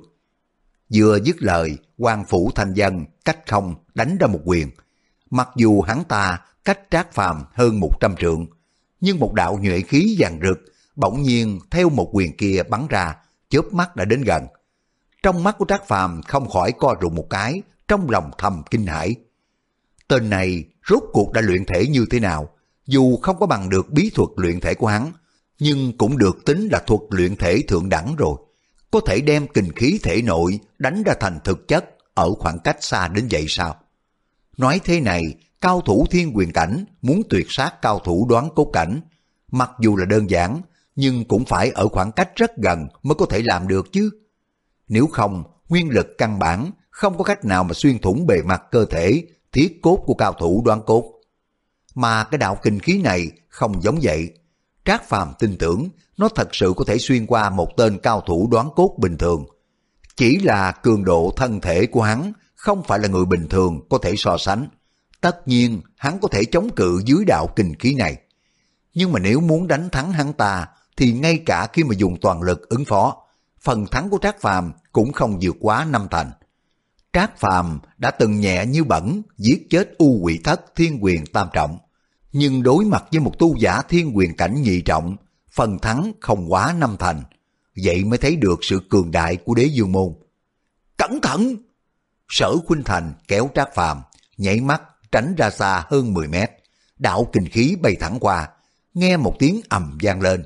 Vừa dứt lời, Hoàng Phủ Thanh Dân cách không đánh ra một quyền. Mặc dù hắn ta cách Trác Phàm hơn một trăm trượng, nhưng một đạo nhuệ khí vàng rực bỗng nhiên theo một quyền kia bắn ra, chớp mắt đã đến gần. Trong mắt của Trác Phàm không khỏi co rụt một cái, trong lòng thầm kinh hãi. Tên này rốt cuộc đã luyện thể như thế nào? Dù không có bằng được bí thuật luyện thể của hắn, nhưng cũng được tính là thuật luyện thể thượng đẳng rồi. Có thể đem kình khí thể nội đánh ra thành thực chất ở khoảng cách xa đến vậy sao? Nói thế này, cao thủ thiên quyền cảnh muốn tuyệt sát cao thủ đoán cốt cảnh, mặc dù là đơn giản, nhưng cũng phải ở khoảng cách rất gần mới có thể làm được chứ. Nếu không, nguyên lực căn bản không có cách nào mà xuyên thủng bề mặt cơ thể, thiết cốt của cao thủ đoán cốt. Mà cái đạo kinh khí này không giống vậy. Trác Phàm tin tưởng nó thật sự có thể xuyên qua một tên cao thủ đoán cốt bình thường. Chỉ là cường độ thân thể của hắn không phải là người bình thường có thể so sánh. Tất nhiên hắn có thể chống cự dưới đạo kinh khí này. Nhưng mà nếu muốn đánh thắng hắn ta thì ngay cả khi mà dùng toàn lực ứng phó, phần thắng của Trác Phàm cũng không vượt quá năm thành. Trác Phàm đã từng nhẹ như bẩn giết chết U Quỷ Thất thiên quyền tam trọng, nhưng đối mặt với một tu giả thiên quyền cảnh nhị trọng, phần thắng không quá năm thành. Vậy mới thấy được sự cường đại của Đế Dương Môn. Cẩn thận! Sở Khuynh Thành kéo Trác Phàm nhảy mắt tránh ra xa hơn mười mét, đạo kình khí bay thẳng qua, nghe một tiếng ầm vang lên,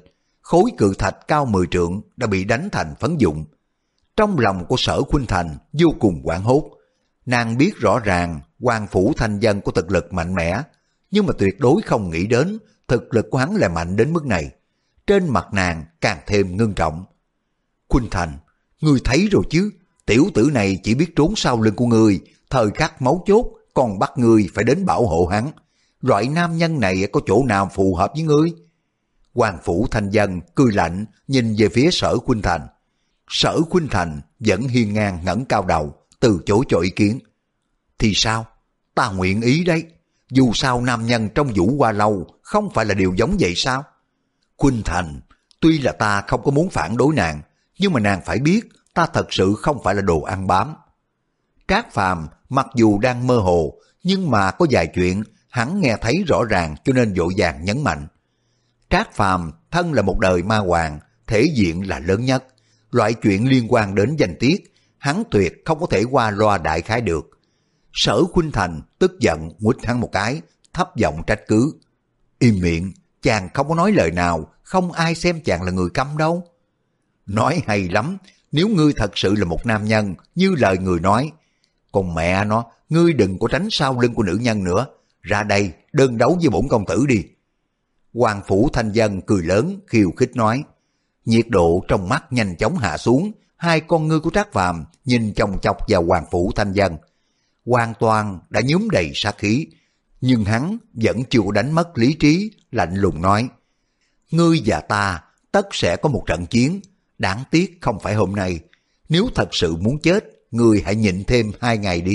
khối cự thạch cao mười trượng đã bị đánh thành phấn vụn. Trong lòng của Sở Khuynh Thành vô cùng hoảng hốt. Nàng biết rõ ràng Hoàng Phủ Thanh Dân có thực lực mạnh mẽ, nhưng mà tuyệt đối không nghĩ đến thực lực của hắn là mạnh đến mức này. Trên mặt nàng càng thêm ngưng trọng. Khuynh Thành, ngươi thấy rồi chứ, tiểu tử này chỉ biết trốn sau lưng của ngươi, thời khắc máu chốt còn bắt ngươi phải đến bảo hộ hắn. Loại nam nhân này có chỗ nào phù hợp với ngươi? Hoàng Phủ Thanh Dân cười lạnh nhìn về phía Sở Khuynh Thành. Sở Khuynh Thành vẫn hiên ngang ngẩng cao đầu, từ chối cho ý kiến. Thì sao? Ta nguyện ý đấy. Dù sao nam nhân trong Vũ Hoa Lâu không phải là điều giống vậy sao? Khuynh Thành, tuy là ta không có muốn phản đối nàng, nhưng mà nàng phải biết ta thật sự không phải là đồ ăn bám. Trác Phàm mặc dù đang mơ hồ, nhưng mà có vài chuyện hắn nghe thấy rõ ràng cho nên vội vàng nhấn mạnh. Trác Phàm thân là một đời ma hoàng, thể diện là lớn nhất. Loại chuyện liên quan đến danh tiết, hắn tuyệt không có thể qua loa đại khái được. Sở Khuynh Thành tức giận nguýt hắn một cái, thấp giọng trách cứ. Im miệng, chàng không có nói lời nào, không ai xem chàng là người câm đâu. Nói hay lắm, nếu ngươi thật sự là một nam nhân như lời người nói. Còn mẹ nó, ngươi đừng có tránh sau lưng của nữ nhân nữa, ra đây đơn đấu với bổn công tử đi. Hoàng Phủ Thanh Dân cười lớn khiêu khích nói. Nhiệt độ trong mắt nhanh chóng hạ xuống, hai con ngươi của Trác Phàm nhìn chòng chọc vào Hoàng Phủ Thanh Dân. Hoàn toàn đã nhuốm đầy sát khí, nhưng hắn vẫn chưa đánh mất lý trí, lạnh lùng nói. Ngươi và ta tất sẽ có một trận chiến, đáng tiếc không phải hôm nay. Nếu thật sự muốn chết, ngươi hãy nhịn thêm hai ngày đi.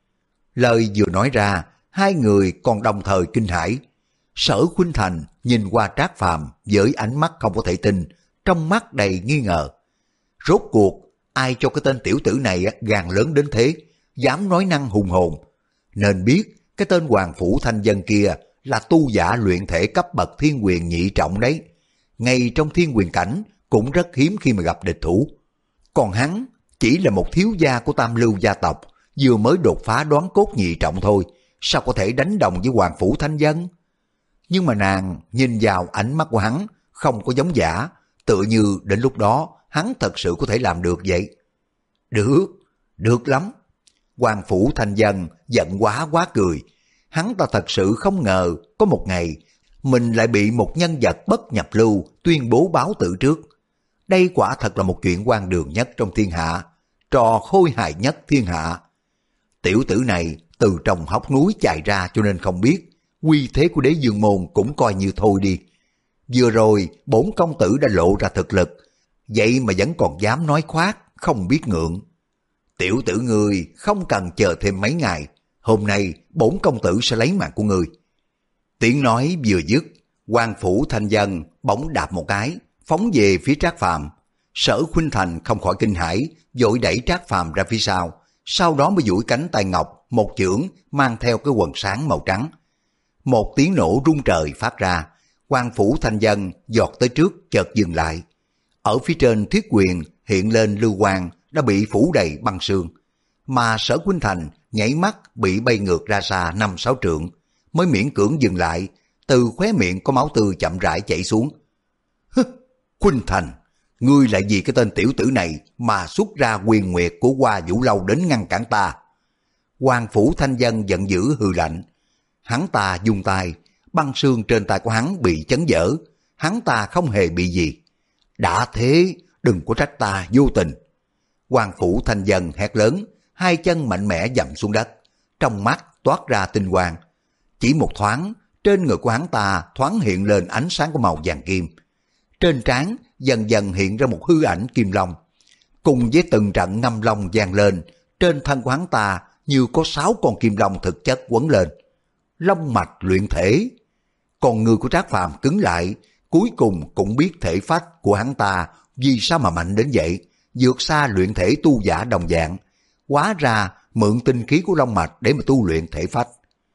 Lời vừa nói ra, hai người còn đồng thời kinh hãi. Sở Khuynh Thành nhìn qua Trác Phàm với ánh mắt không có thể tin, trong mắt đầy nghi ngờ. Rốt cuộc, ai cho cái tên tiểu tử này gan lớn đến thế, dám nói năng hùng hồn. Nên biết, cái tên Hoàng Phủ Thanh Dân kia là tu giả luyện thể cấp bậc thiên quyền nhị trọng đấy. Ngay trong thiên quyền cảnh cũng rất hiếm khi mà gặp địch thủ. Còn hắn chỉ là một thiếu gia của Tam Lưu gia tộc, vừa mới đột phá đoán cốt nhị trọng thôi, sao có thể đánh đồng với Hoàng Phủ Thanh Dân? Nhưng mà nàng nhìn vào ánh mắt của hắn, không có giống giả, tựa như đến lúc đó hắn thật sự có thể làm được vậy. Được, được lắm. Hoàng Phủ Thanh Dân giận quá quá cười. Hắn ta thật sự không ngờ có một ngày mình lại bị một nhân vật bất nhập lưu tuyên bố báo tử trước. Đây quả thật là một chuyện hoang đường nhất trong thiên hạ, trò khôi hài nhất thiên hạ. Tiểu tử này từ trong hốc núi chạy ra cho nên không biết, uy thế của Đế Dương Môn cũng coi như thôi đi. Vừa rồi bổn công tử đã lộ ra thực lực, vậy mà vẫn còn dám nói khoác, không biết ngượng. Tiểu tử ngươi không cần chờ thêm mấy ngày, hôm nay bổn công tử sẽ lấy mạng của ngươi. Tiếng nói vừa dứt, Hoàng Phủ Thanh Dân bỗng đạp một cái, phóng về phía Trác Phàm. Sở Khuynh Thành không khỏi kinh hãi, vội đẩy Trác Phàm ra phía sau, sau đó mới duỗi cánh tay ngọc, một chưởng mang theo cái quần sáng màu trắng. Một tiếng nổ rung trời phát ra, Hoàng Phủ Thanh Dân giọt tới trước chợt dừng lại. Ở phía trên thiết quyền hiện lên lưu quang đã bị phủ đầy băng sương, mà Sở Khuynh Thành nhảy mắt bị bay ngược ra xa năm sáu trượng, mới miễn cưỡng dừng lại, từ khóe miệng có máu tươi chậm rãi chảy xuống. Hứ, Khuynh Thành, ngươi lại vì cái tên tiểu tử này mà xuất ra quyền nguyệt của Hoa Vũ Lâu đến ngăn cản ta. Hoàng Phủ Thanh Dân giận dữ hừ lạnh. Hắn ta dùng tay, băng sương trên tay của hắn bị chấn vỡ, hắn ta không hề bị gì. Đã thế, đừng có trách ta vô tình. Hoàng Phủ Thanh Dân hét lớn, hai chân mạnh mẽ dậm xuống đất, trong mắt toát ra tinh quang. Chỉ một thoáng, trên người của hắn ta thoáng hiện lên ánh sáng của màu vàng kim. Trên trán dần dần hiện ra một hư ảnh kim long. Cùng với từng trận ngâm long vang lên, trên thân của hắn ta như có sáu con kim long thực chất quấn lên. Long mạch luyện thể. Còn người của Trác Phàm cứng lại, cuối cùng cũng biết thể phách của hắn ta vì sao mà mạnh đến vậy, vượt xa luyện thể tu giả đồng dạng. Hóa ra mượn tinh khí của long mạch để mà tu luyện thể phách.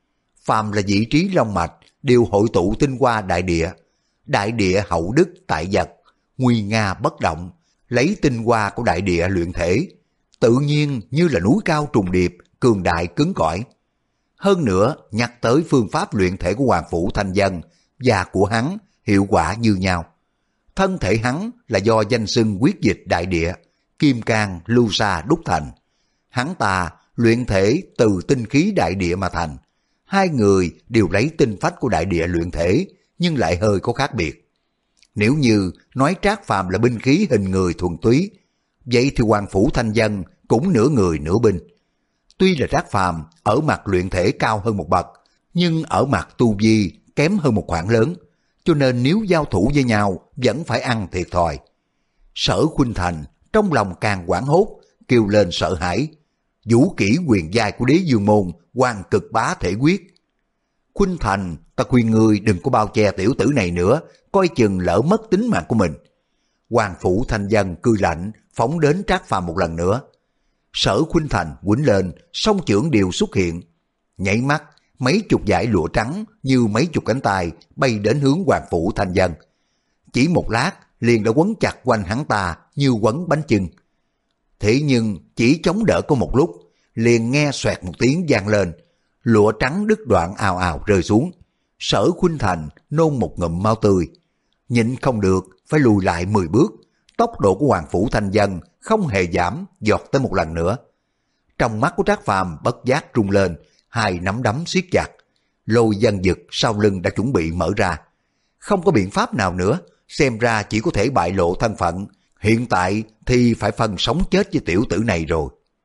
Phàm là vị trí long mạch đều hội tụ tinh hoa đại địa. Đại địa hậu đức tại vật, nguy nga bất động, lấy tinh hoa của đại địa luyện thể, tự nhiên như là núi cao trùng điệp, cường đại cứng cỏi. Hơn nữa, nhắc tới phương pháp luyện thể của Hoàng Phủ Thanh Dân và của hắn hiệu quả như nhau. Thân thể hắn là do danh xưng quyết dịch đại địa, kim cang lưu sa đúc thành. Hắn ta luyện thể từ tinh khí đại địa mà thành. Hai người đều lấy tinh phách của đại địa luyện thể, nhưng lại hơi có khác biệt. Nếu như nói Trác Phàm là binh khí hình người thuần túy, vậy thì Hoàng Phủ Thanh Dân cũng nửa người nửa binh. Tuy là Trác Phàm ở mặt luyện thể cao hơn một bậc, nhưng ở mặt tu vi kém hơn một khoảng lớn, cho nên nếu giao thủ với nhau vẫn phải ăn thiệt thòi. Sở Khuynh Thành trong lòng càng hoảng hốt, kêu lên sợ hãi. Vũ kỹ quyền giai của Đế Dương môn, Hoàng Cực Bá Thể Quyết. Khuynh Thành, ta khuyên ngươi đừng có bao che tiểu tử này nữa, coi chừng lỡ mất tính mạng của mình. Hoàng Phủ Thanh Dân cười lạnh, phóng đến Trác Phàm một lần nữa. Sở Khuynh Thành quýnh lên, song chưởng đều xuất hiện. Nhảy mắt, mấy chục dải lụa trắng như mấy chục cánh tay bay đến hướng Hoàng Phủ Thanh Dân. Chỉ một lát, liền đã quấn chặt quanh hắn ta như quấn bánh chưng. Thế nhưng chỉ chống đỡ có một lúc, liền nghe xoẹt một tiếng vang lên, lụa trắng đứt đoạn ào ào rơi xuống. Sở Khuynh Thành nôn một ngụm máu tươi, nhịn không được phải lùi lại mười bước. Tốc độ của Hoàng Phủ Thanh Dân không hề giảm, giọt tới một lần nữa. Trong mắt của Trác Phàm bất giác rung lên, hai nắm đấm siết chặt. Lôi dân dực sau lưng đã chuẩn bị mở ra. Không có biện pháp nào nữa, xem ra chỉ có thể bại lộ thân phận. Hiện tại thì phải phân sống chết với tiểu tử này rồi.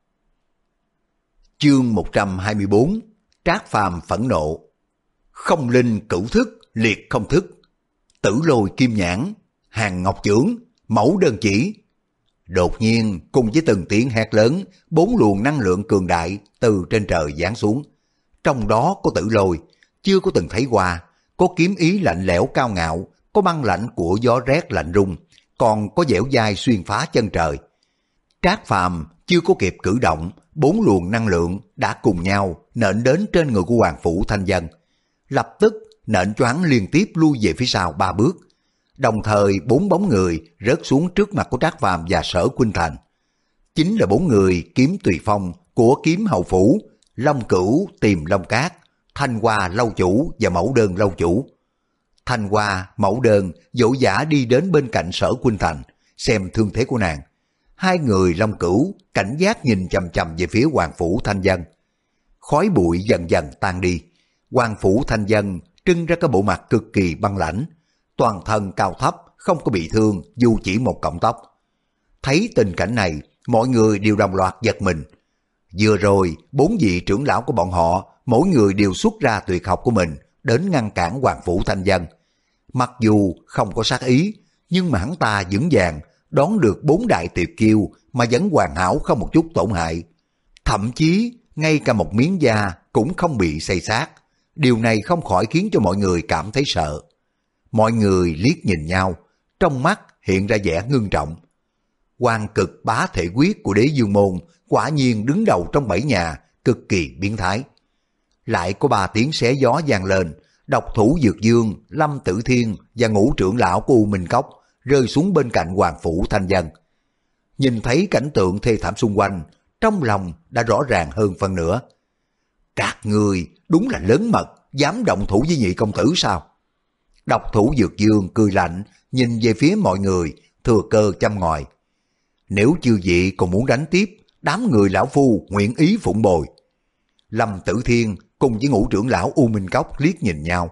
Chương một trăm hai mươi bốn, Trác Phàm phẫn nộ. Không linh cửu thức, liệt không thức. Tử lôi kim nhãn, hàng ngọc chưởng, mẫu đơn chỉ. Đột nhiên cùng với từng tiếng hét lớn, bốn luồng năng lượng cường đại từ trên trời giáng xuống. Trong đó có tử lôi, chưa có từng thấy qua, có kiếm ý lạnh lẽo cao ngạo, có băng lạnh của gió rét lạnh rung, còn có dẻo dai xuyên phá chân trời. Trác Phàm chưa có kịp cử động, bốn luồng năng lượng đã cùng nhau nện đến trên người của Hoàng Phủ Thanh Dân. Lập tức nện choáng liên tiếp lui về phía sau ba bước. Đồng thời bốn bóng người rớt xuống trước mặt của Trác Phàm và Sở Khuynh Thành. Chính là bốn người kiếm tùy phong của kiếm hầu phủ, Long Cửu tìm Long Cát, Thanh Hoa lâu chủ và Mẫu Đơn lâu chủ. Thanh Hoa, Mẫu Đơn dỗ dã đi đến bên cạnh Sở Khuynh Thành, xem thương thế của nàng. Hai người Long Cửu cảnh giác nhìn chằm chằm về phía Hoàng Phủ Thanh Dân. Khói bụi dần dần tan đi. Hoàng Phủ Thanh Dân trưng ra cái bộ mặt cực kỳ băng lãnh, toàn thân cao thấp, không có bị thương dù chỉ một cọng tóc. Thấy tình cảnh này, mọi người đều đồng loạt giật mình. Vừa rồi, bốn vị trưởng lão của bọn họ, mỗi người đều xuất ra tuyệt học của mình đến ngăn cản Hoàng Phủ Thanh Dân. Mặc dù không có sát ý, nhưng mà hắn ta vững vàng đón được bốn đại tuyệt kiêu mà vẫn hoàn hảo không một chút tổn hại. Thậm chí, ngay cả một miếng da cũng không bị xây xát. Điều này không khỏi khiến cho mọi người cảm thấy sợ. Mọi người liếc nhìn nhau, trong mắt hiện ra vẻ ngưng trọng. Hoàng Cực Bá Thể Quyết của Đế Dương môn quả nhiên đứng đầu trong bảy nhà, cực kỳ biến thái. Lại có ba tiếng xé gió vang lên, độc thủ Dược Dương, Lâm Tử Thiên và ngũ trưởng lão của U Minh Cốc rơi xuống bên cạnh Hoàng Phủ Thanh Dân. Nhìn thấy cảnh tượng thê thảm xung quanh, trong lòng đã rõ ràng hơn phần nữa. Các người đúng là lớn mật, dám động thủ với nhị công tử sao? Độc thủ Dược Dương cười lạnh, nhìn về phía mọi người, thừa cơ châm ngòi. Nếu chư vị còn muốn đánh tiếp, đám người lão phu nguyện ý phụng bồi. Lâm Tử Thiên cùng với ngũ trưởng lão U Minh Cốc liếc nhìn nhau.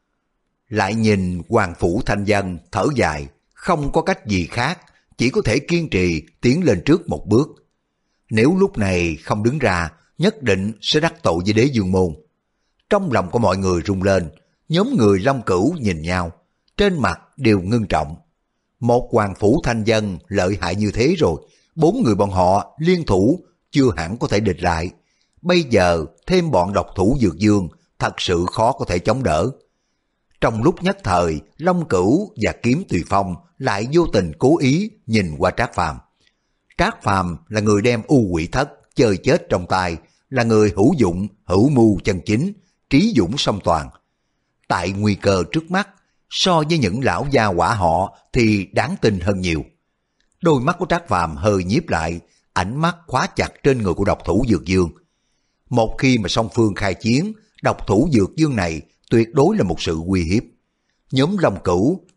Lại nhìn Hoàng Phủ Thanh Dân thở dài, không có cách gì khác, chỉ có thể kiên trì tiến lên trước một bước. Nếu lúc này không đứng ra, nhất định sẽ đắc tội với Đế Dương môn. Trong lòng của mọi người rung lên, nhóm người Long Cửu nhìn nhau, trên mặt đều ngưng trọng. Một Hoàng Phủ Thanh Dân lợi hại như thế rồi, bốn người bọn họ liên thủ chưa hẳn có thể địch lại. Bây giờ thêm bọn độc thủ Dược Dương thật sự khó có thể chống đỡ. Trong lúc nhất thời, Long Cửu và Kiếm Tùy Phong lại vô tình cố ý nhìn qua Trác Phàm. Trác Phàm là người đem u quỷ thất chơi chết trong tay, là người hữu dụng, hữu mưu chân chính, trí dũng song toàn. Tại nguy cơ trước mắt, so với những lão gia hỏa họ thì đáng tin hơn nhiều. Đôi mắt của Trác Phàm hơi nhíp lại, ánh mắt khóa chặt trên người của độc thủ Dược Dương. Một khi mà song phương khai chiến, độc thủ Dược Dương này tuyệt đối là một sự uy hiếp. Nhóm Long Cửu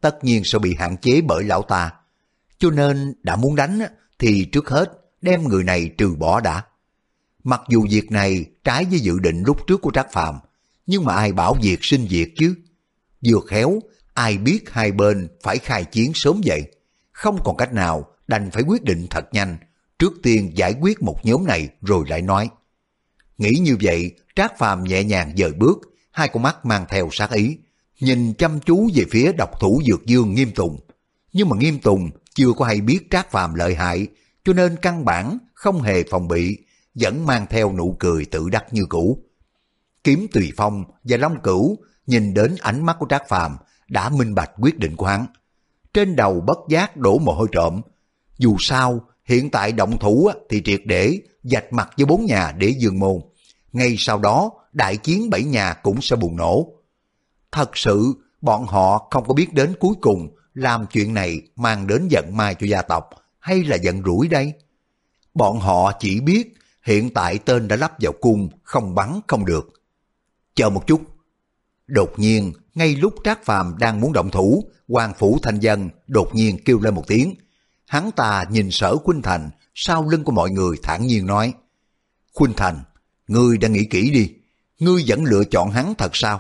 tất nhiên sẽ bị hạn chế bởi lão ta. Cho nên đã muốn đánh thì trước hết đem người này trừ bỏ đã. Mặc dù việc này trái với dự định lúc trước của Trác Phàm, nhưng mà ai bảo việc sinh việc chứ. Vừa khéo, ai biết hai bên phải khai chiến sớm vậy. Không còn cách nào, đành phải quyết định thật nhanh. Trước tiên giải quyết một nhóm này rồi lại nói. Nghĩ như vậy, Trác Phàm nhẹ nhàng dời bước, hai con mắt mang theo sát ý, nhìn chăm chú về phía độc thủ Dược Dương Nghiêm Tùng. Nhưng mà Nghiêm Tùng chưa có hay biết Trác Phàm lợi hại, cho nên căn bản không hề phòng bị, vẫn mang theo nụ cười tự đắc như cũ. Kiếm Tùy Phong và Long Cửu nhìn đến ánh mắt của Trác Phàm đã minh bạch quyết định của hắn. Trên đầu bất giác đổ mồ hôi trộm. Dù sao, hiện tại động thủ thì triệt để vạch mặt với bốn nhà Đế Dương môn. Ngay sau đó, đại chiến bảy nhà cũng sẽ bùng nổ. Thật sự, bọn họ không có biết đến cuối cùng làm chuyện này mang đến vận may cho gia tộc hay là vận rủi đây. Bọn họ chỉ biết hiện tại tên đã lắp vào cung, không bắn không được. Chờ một chút. Đột nhiên, ngay lúc Trác Phàm đang muốn động thủ, Hoàng Phủ Thanh Dân đột nhiên kêu lên một tiếng. Hắn ta nhìn Sở Khuynh Thành sau lưng của mọi người thản nhiên nói. Khuynh Thành, ngươi đã nghĩ kỹ đi, ngươi vẫn lựa chọn hắn thật sao?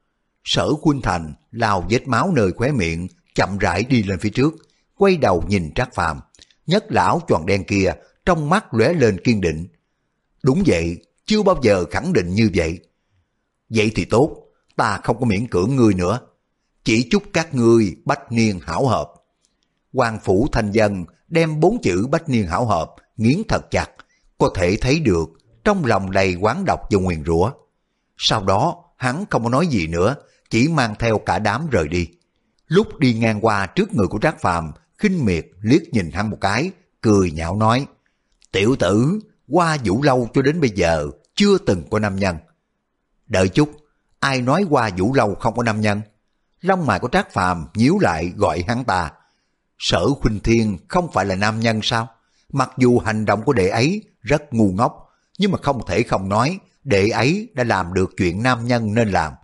Sở Khuynh Thành lao vết máu nơi khóe miệng, chậm rãi đi lên phía trước, quay đầu nhìn Trác Phàm. Nhất lão tròn đen kia trong mắt lóe lên kiên định. Đúng vậy, chưa bao giờ khẳng định như vậy. Vậy thì tốt, ta không có miễn cưỡng ngươi nữa. Chỉ chúc các ngươi bách niên hảo hợp. Hoàng Phủ Thanh Dân đem bốn chữ bách niên hảo hợp nghiến thật chặt, có thể thấy được trong lòng đầy oán độc và nguyền rủa. Sau đó hắn không có nói gì nữa, chỉ mang theo cả đám rời đi. Lúc đi ngang qua trước người của Trác Phàm, khinh miệt liếc nhìn hắn một cái, cười nhạo nói. Tiểu tử, qua Vũ Lâu cho đến bây giờ chưa từng có nam nhân. Đợi chút, ai nói qua Vũ Lâu không có nam nhân? Lông mày của Trác Phàm nhíu lại gọi hắn ta. Sở Khuynh Thiên không phải là nam nhân sao? Mặc dù hành động của đệ ấy rất ngu ngốc, nhưng mà không thể không nói đệ ấy đã làm được chuyện nam nhân nên làm.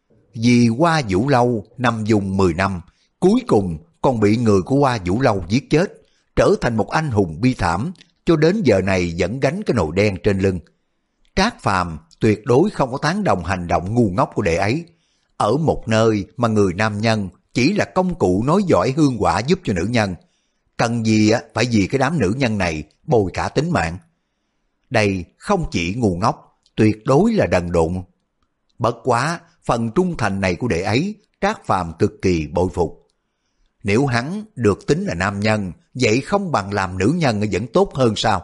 Vì Hoa Vũ Lâu nằm dùng mười năm, cuối cùng còn bị người của Hoa Vũ Lâu giết chết, trở thành một anh hùng bi thảm, cho đến giờ này vẫn gánh cái nồi đen trên lưng. Trác Phàm tuyệt đối không có tán đồng hành động ngu ngốc của đệ ấy. Ở một nơi mà người nam nhân chỉ là công cụ nối dõi hương quả giúp cho nữ nhân, cần gì phải vì cái đám nữ nhân này bồi cả tính mạng. Đây không chỉ ngu ngốc, tuyệt đối là đần độn. Bất quá, phần trung thành này của đệ ấy, Trác Phàm cực kỳ bội phục. Nếu hắn được tính là nam nhân, vậy không bằng làm nữ nhân vẫn tốt hơn sao?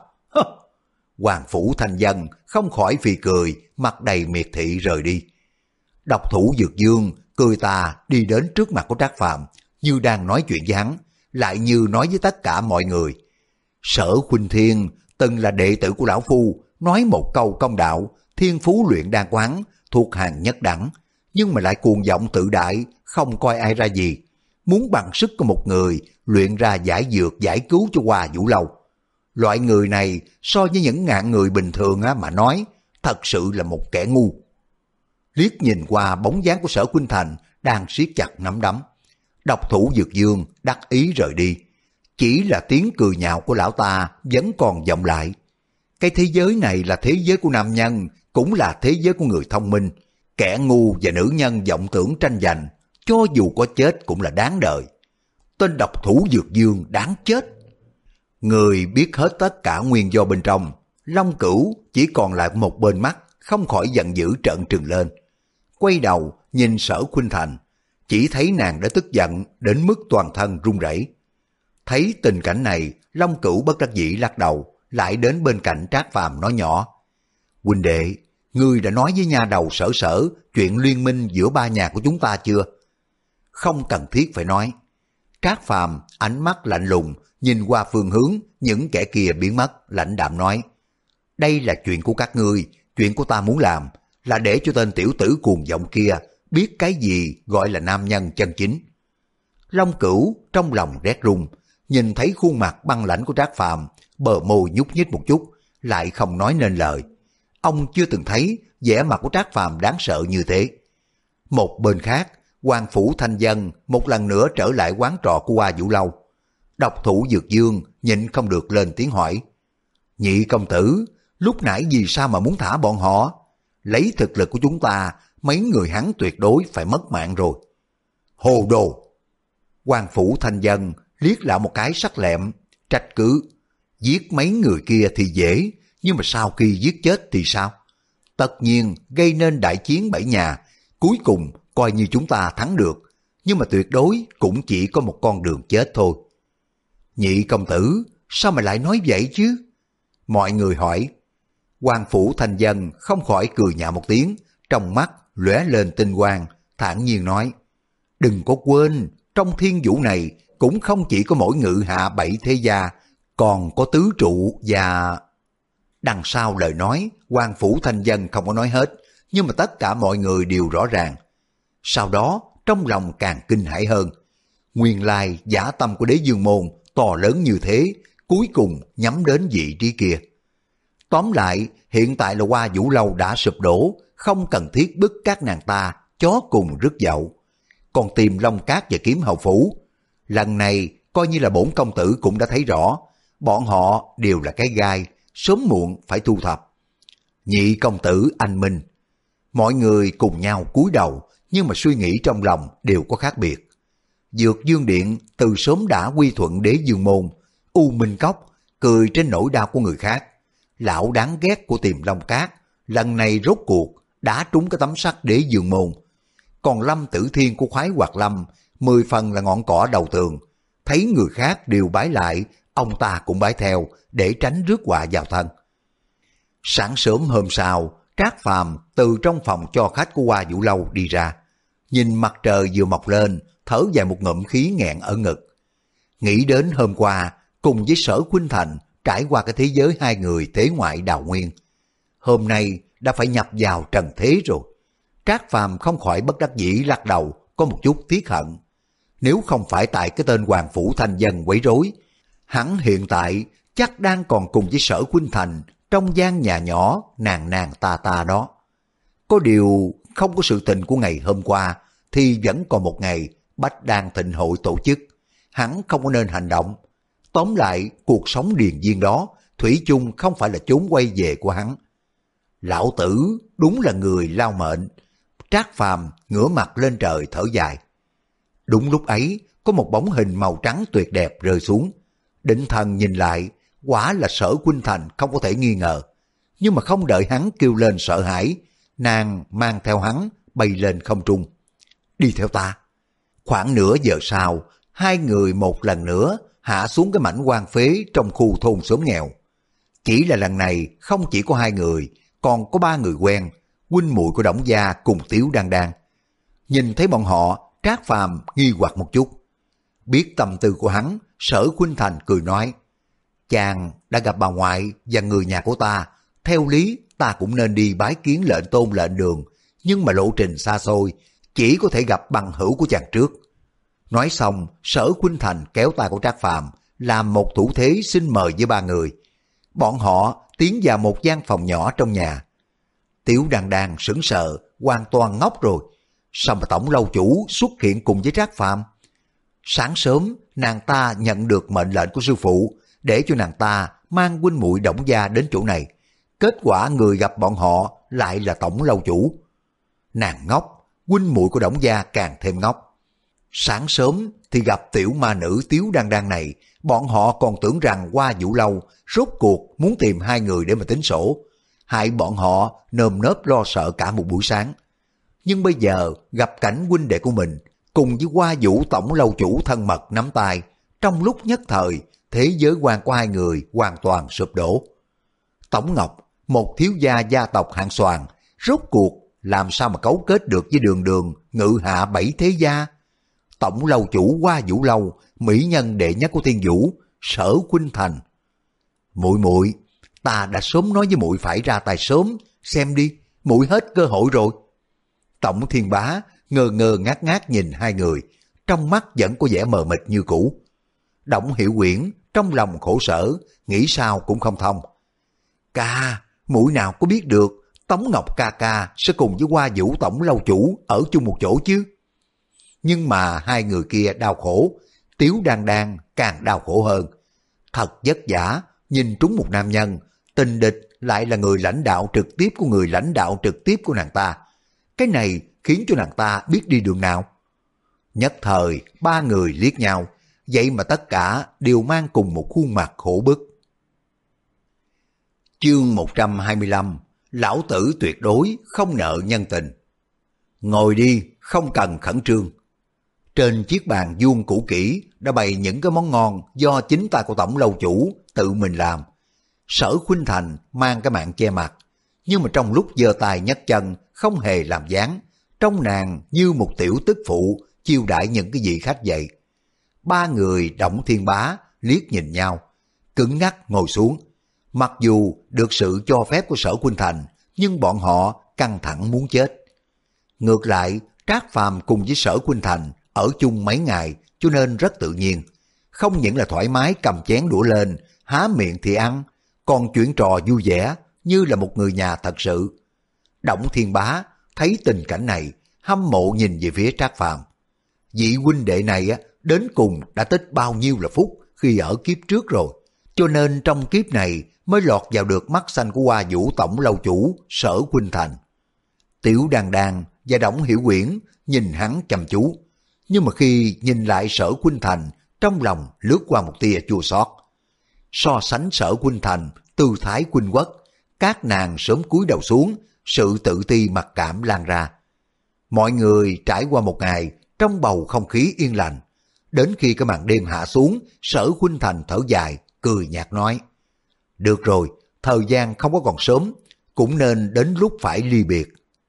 Hoàng Phủ Thanh Dân không khỏi phì cười, mặt đầy miệt thị rời đi. Độc thủ Dược Dương cười tà đi đến trước mặt của Trác Phàm, như đang nói chuyện với hắn, lại như nói với tất cả mọi người. Sở Khuynh Thiên từng là đệ tử của lão phu, nói một câu công đạo, thiên phú luyện đan quán, thuộc hàng nhất đẳng, nhưng mà lại cuồng vọng tự đại, không coi ai ra gì. Muốn bằng sức của một người luyện ra giải dược giải cứu cho Hoa Vũ Lâu. Loại người này so với những ngàn người bình thường á mà nói, thật sự là một kẻ ngu. Liếc nhìn qua bóng dáng của Sở Khuynh Thành đang siết chặt nắm đấm. Độc thủ Dược Dương đắc ý rời đi. Chỉ là tiếng cười nhạo của lão ta vẫn còn vọng lại. Cái thế giới này là thế giới của nam nhân, cũng là thế giới của người thông minh. Kẻ ngu và nữ nhân vọng tưởng tranh giành, cho dù có chết cũng là đáng đời. Tên độc thủ Dược Dương đáng chết. Người biết hết tất cả nguyên do bên trong, Long Cửu chỉ còn lại một bên mắt, không khỏi giận dữ trợn trừng lên. Quay đầu nhìn Sở Khuynh Thành, chỉ thấy nàng đã tức giận đến mức toàn thân run rẩy. Thấy tình cảnh này, Long Cửu bất đắc dĩ lắc đầu, lại đến bên cạnh Trác Phàm nói nhỏ. Huynh đệ, ngươi đã nói với nha đầu Sở Sở chuyện liên minh giữa ba nhà của chúng ta chưa? Không cần thiết phải nói. Trác Phàm ánh mắt lạnh lùng, nhìn qua phương hướng, những kẻ kia biến mất, lãnh đạm nói. Đây là chuyện của các ngươi, chuyện của ta muốn làm, là để cho tên tiểu tử cuồng vọng kia biết cái gì gọi là nam nhân chân chính. Long Cửu trong lòng rét run, nhìn thấy khuôn mặt băng lãnh của Trác Phàm, bờ môi nhúc nhích một chút, lại không nói nên lời. Ông chưa từng thấy vẻ mặt của Trác Phàm đáng sợ như thế. Một bên khác, Hoàng Phủ Thanh Dân một lần nữa trở lại quán trọ của Hoa Vũ Lâu. Độc thủ Dược Dương nhịn không được lên tiếng hỏi. Nhị công tử, lúc nãy vì sao mà muốn thả bọn họ? Lấy thực lực của chúng ta, mấy người hắn tuyệt đối phải mất mạng rồi. Hồ đồ! Hoàng Phủ Thanh Dân liếc lại một cái sắc lẹm, trách cứ. Giết mấy người kia thì dễ, nhưng mà sau khi giết chết thì sao? Tất nhiên gây nên đại chiến bảy nhà, cuối cùng coi như chúng ta thắng được, nhưng mà tuyệt đối cũng chỉ có một con đường chết thôi. Nhị công tử, sao mà lại nói vậy chứ? Mọi người hỏi. Hoàng Phủ Thanh Dân không khỏi cười nhạo một tiếng, trong mắt lóe lên tinh quang, thản nhiên nói. Đừng có quên, trong thiên vũ này cũng không chỉ có mỗi ngự hạ bảy thế gia, còn có tứ trụ và... Đằng sau lời nói, Hoàng Phủ Thanh Dân không có nói hết, nhưng mà tất cả mọi người đều rõ ràng. Sau đó, trong lòng càng kinh hãi hơn. Nguyên lai giả tâm của Đế Dương Môn to lớn như thế, cuối cùng nhắm đến vị trí kia. Tóm lại, hiện tại là Hoa Vũ Lâu đã sụp đổ, không cần thiết bức các nàng ta chó cùng rứt dậu. Còn tìm Long Cát và Kiếm Hầu Phủ, lần này coi như là bổn công tử cũng đã thấy rõ, bọn họ đều là cái gai, sớm muộn phải thu thập. Nhị công tử anh minh. Mọi người cùng nhau cúi đầu, nhưng mà suy nghĩ trong lòng đều có khác biệt. Dược Dương Điện từ sớm đã quy thuận Đế Dương Môn, U Minh Cốc cười trên nỗi đau của người khác. Lão đáng ghét của Tiềm Long Cát lần này rốt cuộc đã trúng cái tấm sắt Đế Dương Môn. Còn Lâm Tử Thiên của Khoái Hoạt Lâm mười phần là ngọn cỏ đầu tường, thấy người khác đều bái lại, ông ta cũng bái theo để tránh rước họa vào thân. Sáng sớm hôm sau, Trác Phàm từ trong phòng cho khách của Hoa Vũ Lâu đi ra, nhìn mặt trời vừa mọc lên, thở dài một ngụm khí nghẹn ở ngực. Nghĩ đến hôm qua cùng với Sở Khuynh Thành trải qua cái thế giới hai người thế ngoại đào nguyên, hôm nay đã phải nhập vào trần thế rồi. Trác Phàm không khỏi bất đắc dĩ lắc đầu, có một chút tiếc hận. Nếu không phải tại cái tên Hoàng Phủ Thanh Dân quấy rối, hắn hiện tại chắc đang còn cùng với Sở Khuynh Thành trong gian nhà nhỏ nàng nàng ta ta đó. Có điều không có sự tình của ngày hôm qua thì vẫn còn một ngày Bách Đan Thịnh Hội tổ chức, hắn không có nên hành động. Tóm lại cuộc sống điền viên đó thủy chung không phải là chốn quay về của hắn. Lão tử đúng là người lao mệnh. Trác Phàm ngửa mặt lên trời thở dài. Đúng lúc ấy có một bóng hình màu trắng tuyệt đẹp rơi xuống. Định thần nhìn lại, quả là Sở Khuynh Thành không có thể nghi ngờ. Nhưng mà không đợi hắn kêu lên sợ hãi, nàng mang theo hắn bay lên không trung. Đi theo ta. Khoảng nửa giờ sau, hai người một lần nữa hạ xuống cái mảnh hoang phế trong khu thôn xóm nghèo. Chỉ là lần này không chỉ có hai người, còn có ba người quen, huynh muội của Đổng Gia cùng Tiếu Đan Đan. Nhìn thấy bọn họ, Trác Phàm nghi hoặc một chút. Biết tâm tư của hắn, Sở Khuynh Thành cười nói, chàng đã gặp bà ngoại và người nhà của ta, theo lý ta cũng nên đi bái kiến lệnh tôn lệnh đường, nhưng mà lộ trình xa xôi, chỉ có thể gặp bằng hữu của chàng trước. Nói xong, Sở Khuynh Thành kéo tay của Trác Phàm làm một thủ thế xin mời với ba người. Bọn họ tiến vào một gian phòng nhỏ trong nhà. Tiểu Đan Đan sững sờ, hoàn toàn ngốc rồi. Sao mà tổng lâu chủ xuất hiện cùng với Trác Phàm? Sáng sớm, nàng ta nhận được mệnh lệnh của sư phụ để cho nàng ta mang huynh muội Đổng Gia đến chỗ này. Kết quả người gặp bọn họ lại là tổng lâu chủ. Nàng ngốc, huynh muội của Đổng Gia càng thêm ngốc. Sáng sớm thì gặp tiểu ma nữ Tiếu Đan Đan này, bọn họ còn tưởng rằng Hoa Vũ Lâu rốt cuộc muốn tìm hai người để mà tính sổ, hại bọn họ nơm nớp lo sợ cả một buổi sáng. Nhưng bây giờ gặp cảnh huynh đệ của mình cùng với Hoa Vũ tổng lâu chủ thân mật nắm tay, trong lúc nhất thời thế giới quan của hai người hoàn toàn sụp đổ. Tổng Ngọc, một thiếu gia gia tộc hạng soàn, rốt cuộc làm sao mà cấu kết được với Đường Đường ngự hạ bảy thế gia? Tổng lâu chủ Hoa Vũ Lâu, mỹ nhân đệ nhất của Thiên Vũ, Sở Khuynh Thành. Muội muội, ta đã sớm nói với muội phải ra tay sớm, xem đi, muội hết cơ hội rồi. Tổng Thiên Bá ngơ ngơ ngác ngác nhìn hai người, trong mắt vẫn có vẻ mờ mịt như cũ. Đổng Hiểu Quyển trong lòng khổ sở, nghĩ sao cũng không thông. Ca, muội nào có biết được Tống Ngọc ca ca sẽ cùng với Hoa Vũ tổng lâu chủ ở chung một chỗ chứ? nhưng mà hai người kia đau khổ, Tiếu Đan Đan càng đau khổ hơn. Thật vất vả, nhìn trúng một nam nhân, tình địch lại là người lãnh đạo trực tiếp của người lãnh đạo trực tiếp của nàng ta. Cái này khiến cho nàng ta biết đi đường nào. Nhất thời, ba người liếc nhau, vậy mà tất cả đều mang cùng một khuôn mặt khổ bức. Chương một trăm hai mươi lăm, lão tử tuyệt đối không nợ nhân tình. Ngồi đi, không cần khẩn trương. Trên chiếc bàn vuông cũ kỹ đã bày những cái món ngon do chính tay của tổng lâu chủ tự mình làm. Sở Khuynh Thành mang cái mạng che mặt, nhưng mà trong lúc giơ tay nhấc chân không hề làm dáng, trông nàng như một tiểu tức phụ chiêu đãi những cái vị khách vậy. Ba người Đổng Thiên Bá liếc nhìn nhau, cứng ngắc ngồi xuống. Mặc dù được sự cho phép của Sở Khuynh Thành, nhưng bọn họ căng thẳng muốn chết. Ngược lại, Trác Phàm cùng với Sở Khuynh Thành ở chung mấy ngày cho nên rất tự nhiên. Không những là thoải mái cầm chén đũa lên, há miệng thì ăn, còn chuyện trò vui vẻ như là một người nhà thật sự. Đổng Thiên Bá thấy tình cảnh này, hâm mộ nhìn về phía Trác Phàm. Vị huynh đệ này á, đến cùng đã tích bao nhiêu là phúc khi ở kiếp trước rồi, cho nên trong kiếp này mới lọt vào được mắt xanh của Hoa Vũ tổng lâu chủ Sở Khuynh Thành. Tiểu Đan Đan và Đổng Hiểu Uyển nhìn hắn chăm chú, nhưng mà khi nhìn lại Sở Khuynh Thành, trong lòng lướt qua một tia chua xót. So sánh Sở Khuynh Thành tư thái khuynh quốc, các nàng sớm cúi đầu xuống, sự tự ti mặc cảm lan ra. Mọi người trải qua một ngày trong bầu không khí yên lành. Đến khi cái màn đêm hạ xuống, Sở Khuynh Thành thở dài, cười nhạt nói: được rồi, thời gian không có còn sớm, cũng nên đến lúc phải ly biệt.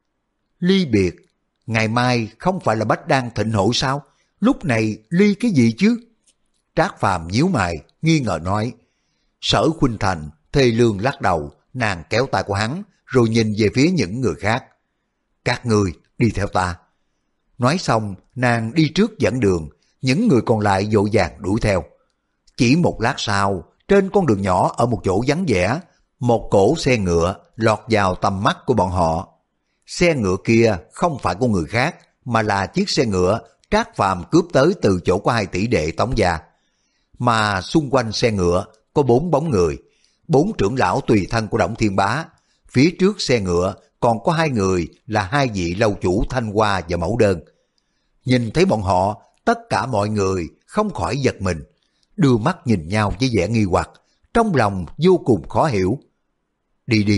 Ly biệt? Ngày mai không phải là Bách Đan thịnh hội sao? Lúc này ly cái gì chứ? Trác Phàm nhíu mày, nghi ngờ nói. Sở Khuynh Thành thê lương lắc đầu, nàng kéo tay của hắn, rồi nhìn về phía những người khác. Các người đi theo ta. Nói xong, nàng đi trước dẫn đường, những người còn lại vội vàng đuổi theo. Chỉ một lát sau, trên con đường nhỏ ở một chỗ vắng vẻ, một cỗ xe ngựa lọt vào tầm mắt của bọn họ. Xe ngựa kia không phải của người khác, mà là chiếc xe ngựa Trác Phàm cướp tới từ chỗ của hai tỷ đệ Tống gia. Mà xung quanh xe ngựa có bốn bóng người, bốn trưởng lão tùy thân của Đổng Thiên Bá. Phía trước xe ngựa còn có hai người là hai vị lâu chủ Thanh Hoa và Mẫu Đơn. Nhìn thấy bọn họ, tất cả mọi người không khỏi giật mình, đưa mắt nhìn nhau với vẻ nghi hoặc, trong lòng vô cùng khó hiểu. Đi đi.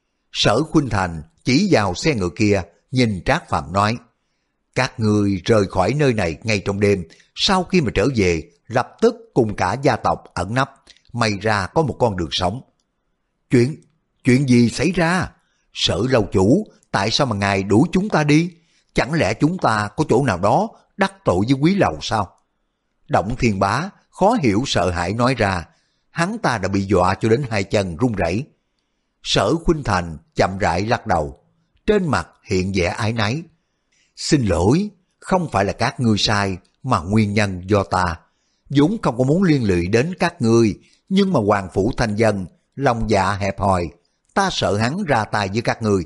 Sở Khuynh Thành chỉ vào xe ngựa kia, nhìn Trác Phàm nói: các người rời khỏi nơi này ngay trong đêm, sau khi mà trở về, lập tức cùng cả gia tộc ẩn nấp, may ra có một con đường sống. Chuyện, chuyện gì xảy ra? Sở lâu chủ, tại sao mà ngài đuổi chúng ta đi? Chẳng lẽ chúng ta có chỗ nào đó đắc tội với quý lầu sao? Đổng Thiên Bá khó hiểu sợ hãi nói ra, hắn ta đã bị dọa cho đến hai chân run rẩy. Sở Khuynh Thành chậm rãi lắc đầu, trên mặt hiện vẻ áy náy. Xin lỗi, không phải là các ngươi sai, mà nguyên nhân do ta. vốn không có muốn liên lụy đến các ngươi, nhưng mà Hoàng Phủ Thanh Dân, lòng dạ hẹp hòi, ta sợ hắn ra tay với các ngươi.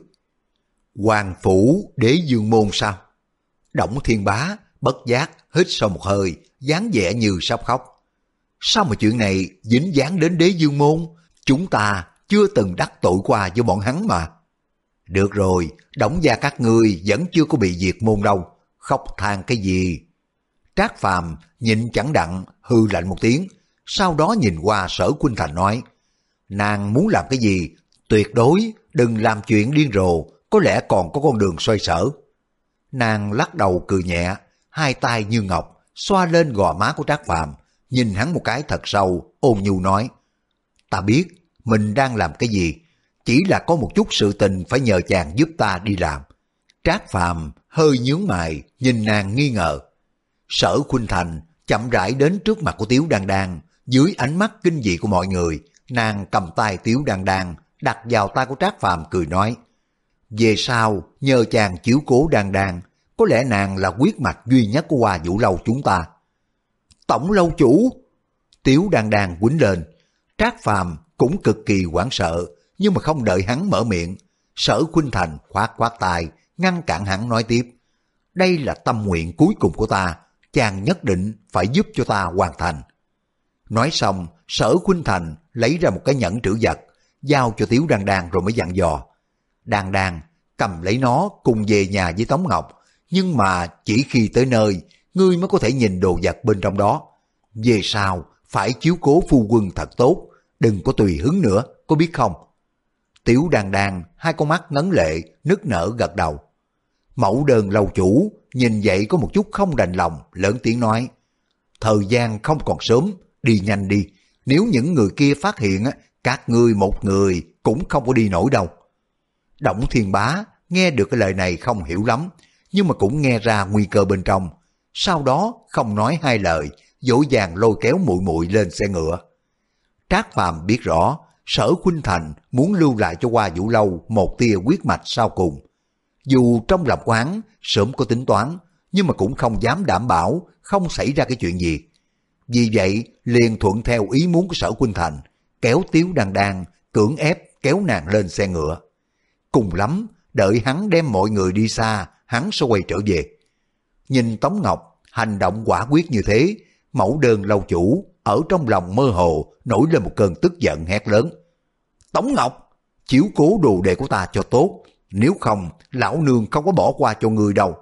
Hoàng Phủ Đế Dương Môn sao? Đổng Thiên Bá bất giác hít sâu một hơi, dáng vẻ như sắp khóc. Sao mà chuyện này dính dáng đến Đế Dương Môn? Chúng ta chưa từng đắc tội qua với bọn hắn mà. Được rồi, Đổng gia các ngươi vẫn chưa có bị diệt môn đâu, khóc than cái gì? Trác Phàm nhịn chẳng đặng, hư lạnh một tiếng, sau đó nhìn qua Sở Khuynh Thành nói, nàng muốn làm cái gì, tuyệt đối đừng làm chuyện điên rồ, có lẽ còn có con đường xoay sở. Nàng lắc đầu cười nhẹ, hai tay như ngọc, xoa lên gò má của Trác Phàm, nhìn hắn một cái thật sâu, ôn nhu nói, ta biết mình đang làm cái gì, chỉ là có một chút sự tình phải nhờ chàng giúp ta đi làm. Trác Phàm hơi nhướng mày, nhìn nàng nghi ngờ. Sở Khuynh Thành chậm rãi đến trước mặt của Tiếu Đan Đan, dưới ánh mắt kinh dị của mọi người, nàng cầm tay Tiếu Đan Đan đặt vào tay của Trác Phàm cười nói, về sau nhờ chàng chiếu cố Đan Đan, có lẽ nàng là huyết mạch duy nhất của Hoa Vũ Lâu chúng ta. Tổng lâu chủ! Tiếu Đan Đan quýnh lên. Trác Phàm cũng cực kỳ hoảng sợ, nhưng mà không đợi hắn mở miệng, Sở Khuynh Thành khoát khoát tay ngăn cản hắn nói tiếp, đây là tâm nguyện cuối cùng của ta, chàng nhất định phải giúp cho ta hoàn thành. Nói xong, Sở Khuynh Thành lấy ra một cái nhẫn trữ vật, giao cho Tiếu Đan Đan rồi mới dặn dò. Đan Đan, cầm lấy nó cùng về nhà với Tống Ngọc, nhưng mà chỉ khi tới nơi, ngươi mới có thể nhìn đồ vật bên trong đó. Về sau, phải chiếu cố phu quân thật tốt, đừng có tùy hứng nữa, có biết không? Tiếu Đan Đan, hai con mắt ngấn lệ, nức nở gật đầu. Mẫu Đơn lâu chủ, nhìn vậy có một chút không đành lòng, lớn tiếng nói. Thời gian không còn sớm, đi nhanh đi, nếu những người kia phát hiện, các ngươi một người cũng không có đi nổi đâu. Đổng Thiên Bá nghe được cái lời này không hiểu lắm, nhưng mà cũng nghe ra nguy cơ bên trong. Sau đó không nói hai lời, dỗ dàng lôi kéo muội muội lên xe ngựa. Trác Phàm biết rõ, Sở Khuynh Thành muốn lưu lại cho Hoa Vũ Lâu một tia huyết mạch sau cùng. Dù trong lòng quán sớm có tính toán, nhưng mà cũng không dám đảm bảo không xảy ra cái chuyện gì. Vì vậy liền thuận theo ý muốn của Sở Khuynh Thành, kéo Tiếu Đan Đan cưỡng ép kéo nàng lên xe ngựa. Cùng lắm, đợi hắn đem mọi người đi xa, hắn sẽ quay trở về. Nhìn Tống Ngọc hành động quả quyết như thế, Mẫu Đơn lâu chủ ở trong lòng mơ hồ nổi lên một cơn tức giận hét lớn. Tống Ngọc, chiếu cố đồ đệ của ta cho tốt, nếu không lão nương không có bỏ qua cho ngươi đâu.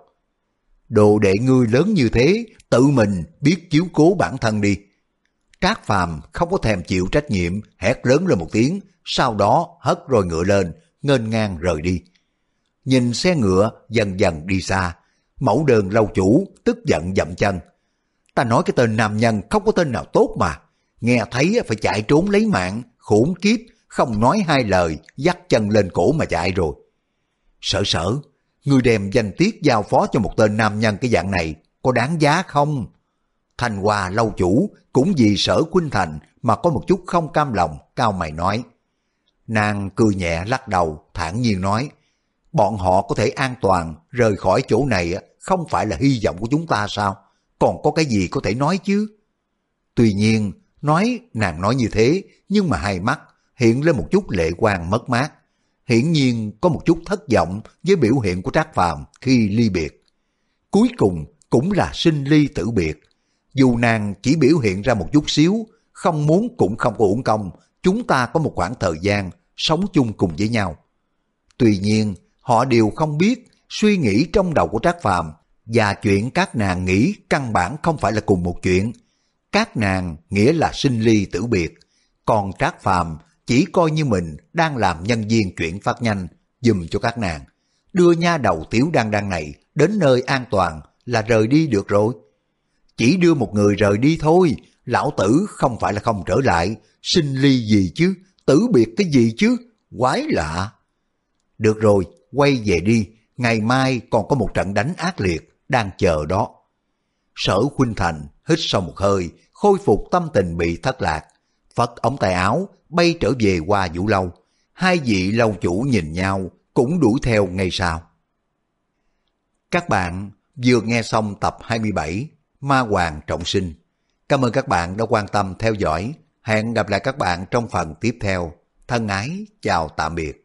Đồ đệ ngươi lớn như thế, tự mình biết chiếu cố bản thân đi. Trác Phàm không có thèm chịu trách nhiệm, hét lớn lên một tiếng, sau đó hất roi ngựa lên, nghênh ngang rời đi. Nhìn xe ngựa dần dần đi xa, Mẫu Đơn lâu chủ tức giận dậm chân. Ta nói cái tên nam nhân không có tên nào tốt mà, nghe thấy phải chạy trốn lấy mạng, khốn kiếp, không nói hai lời, dắt chân lên cổ mà chạy rồi. Sở Sở, ngươi đem danh tiết giao phó cho một tên nam nhân cái dạng này, có đáng giá không? Thanh Hoa lâu chủ cũng vì Sở Khuynh Thành mà có một chút không cam lòng, cao mày nói. Nàng cười nhẹ lắc đầu, thản nhiên nói, bọn họ có thể an toàn rời khỏi chỗ này không phải là hy vọng của chúng ta sao? Còn có cái gì có thể nói chứ? Tuy nhiên, nói nàng nói như thế, nhưng mà hai mắt hiện lên một chút lệ quang mất mát. Hiển nhiên có một chút thất vọng với biểu hiện của Trác Phàm khi ly biệt. Cuối cùng cũng là sinh ly tử biệt. Dù nàng chỉ biểu hiện ra một chút xíu, không muốn cũng không có uổng công, chúng ta có một khoảng thời gian sống chung cùng với nhau. Tuy nhiên, họ đều không biết suy nghĩ trong đầu của Trác Phàm và chuyện các nàng nghĩ căn bản không phải là cùng một chuyện. Các nàng nghĩa là sinh ly tử biệt, còn Trác Phàm chỉ coi như mình đang làm nhân viên chuyển phát nhanh giùm cho các nàng, đưa nha đầu Tiếu Đan Đan này đến nơi an toàn là rời đi được rồi. Chỉ đưa một người rời đi thôi, lão tử không phải là không trở lại, sinh ly gì chứ, tử biệt cái gì chứ, quái lạ. Được rồi, quay về đi, ngày mai còn có một trận đánh ác liệt đang chờ đó. Sở Khuynh Thành hít sâu một hơi, khôi phục tâm tình bị thất lạc, phất ống tay áo bay trở về Hoa Vũ Lâu. Hai vị lâu chủ nhìn nhau cũng đuổi theo ngay sau. Các bạn vừa nghe xong tập hai mươi bảy Ma Hoàng Trọng Sinh. Cảm ơn các bạn đã quan tâm theo dõi. Hẹn gặp lại các bạn trong phần tiếp theo. Thân ái chào tạm biệt.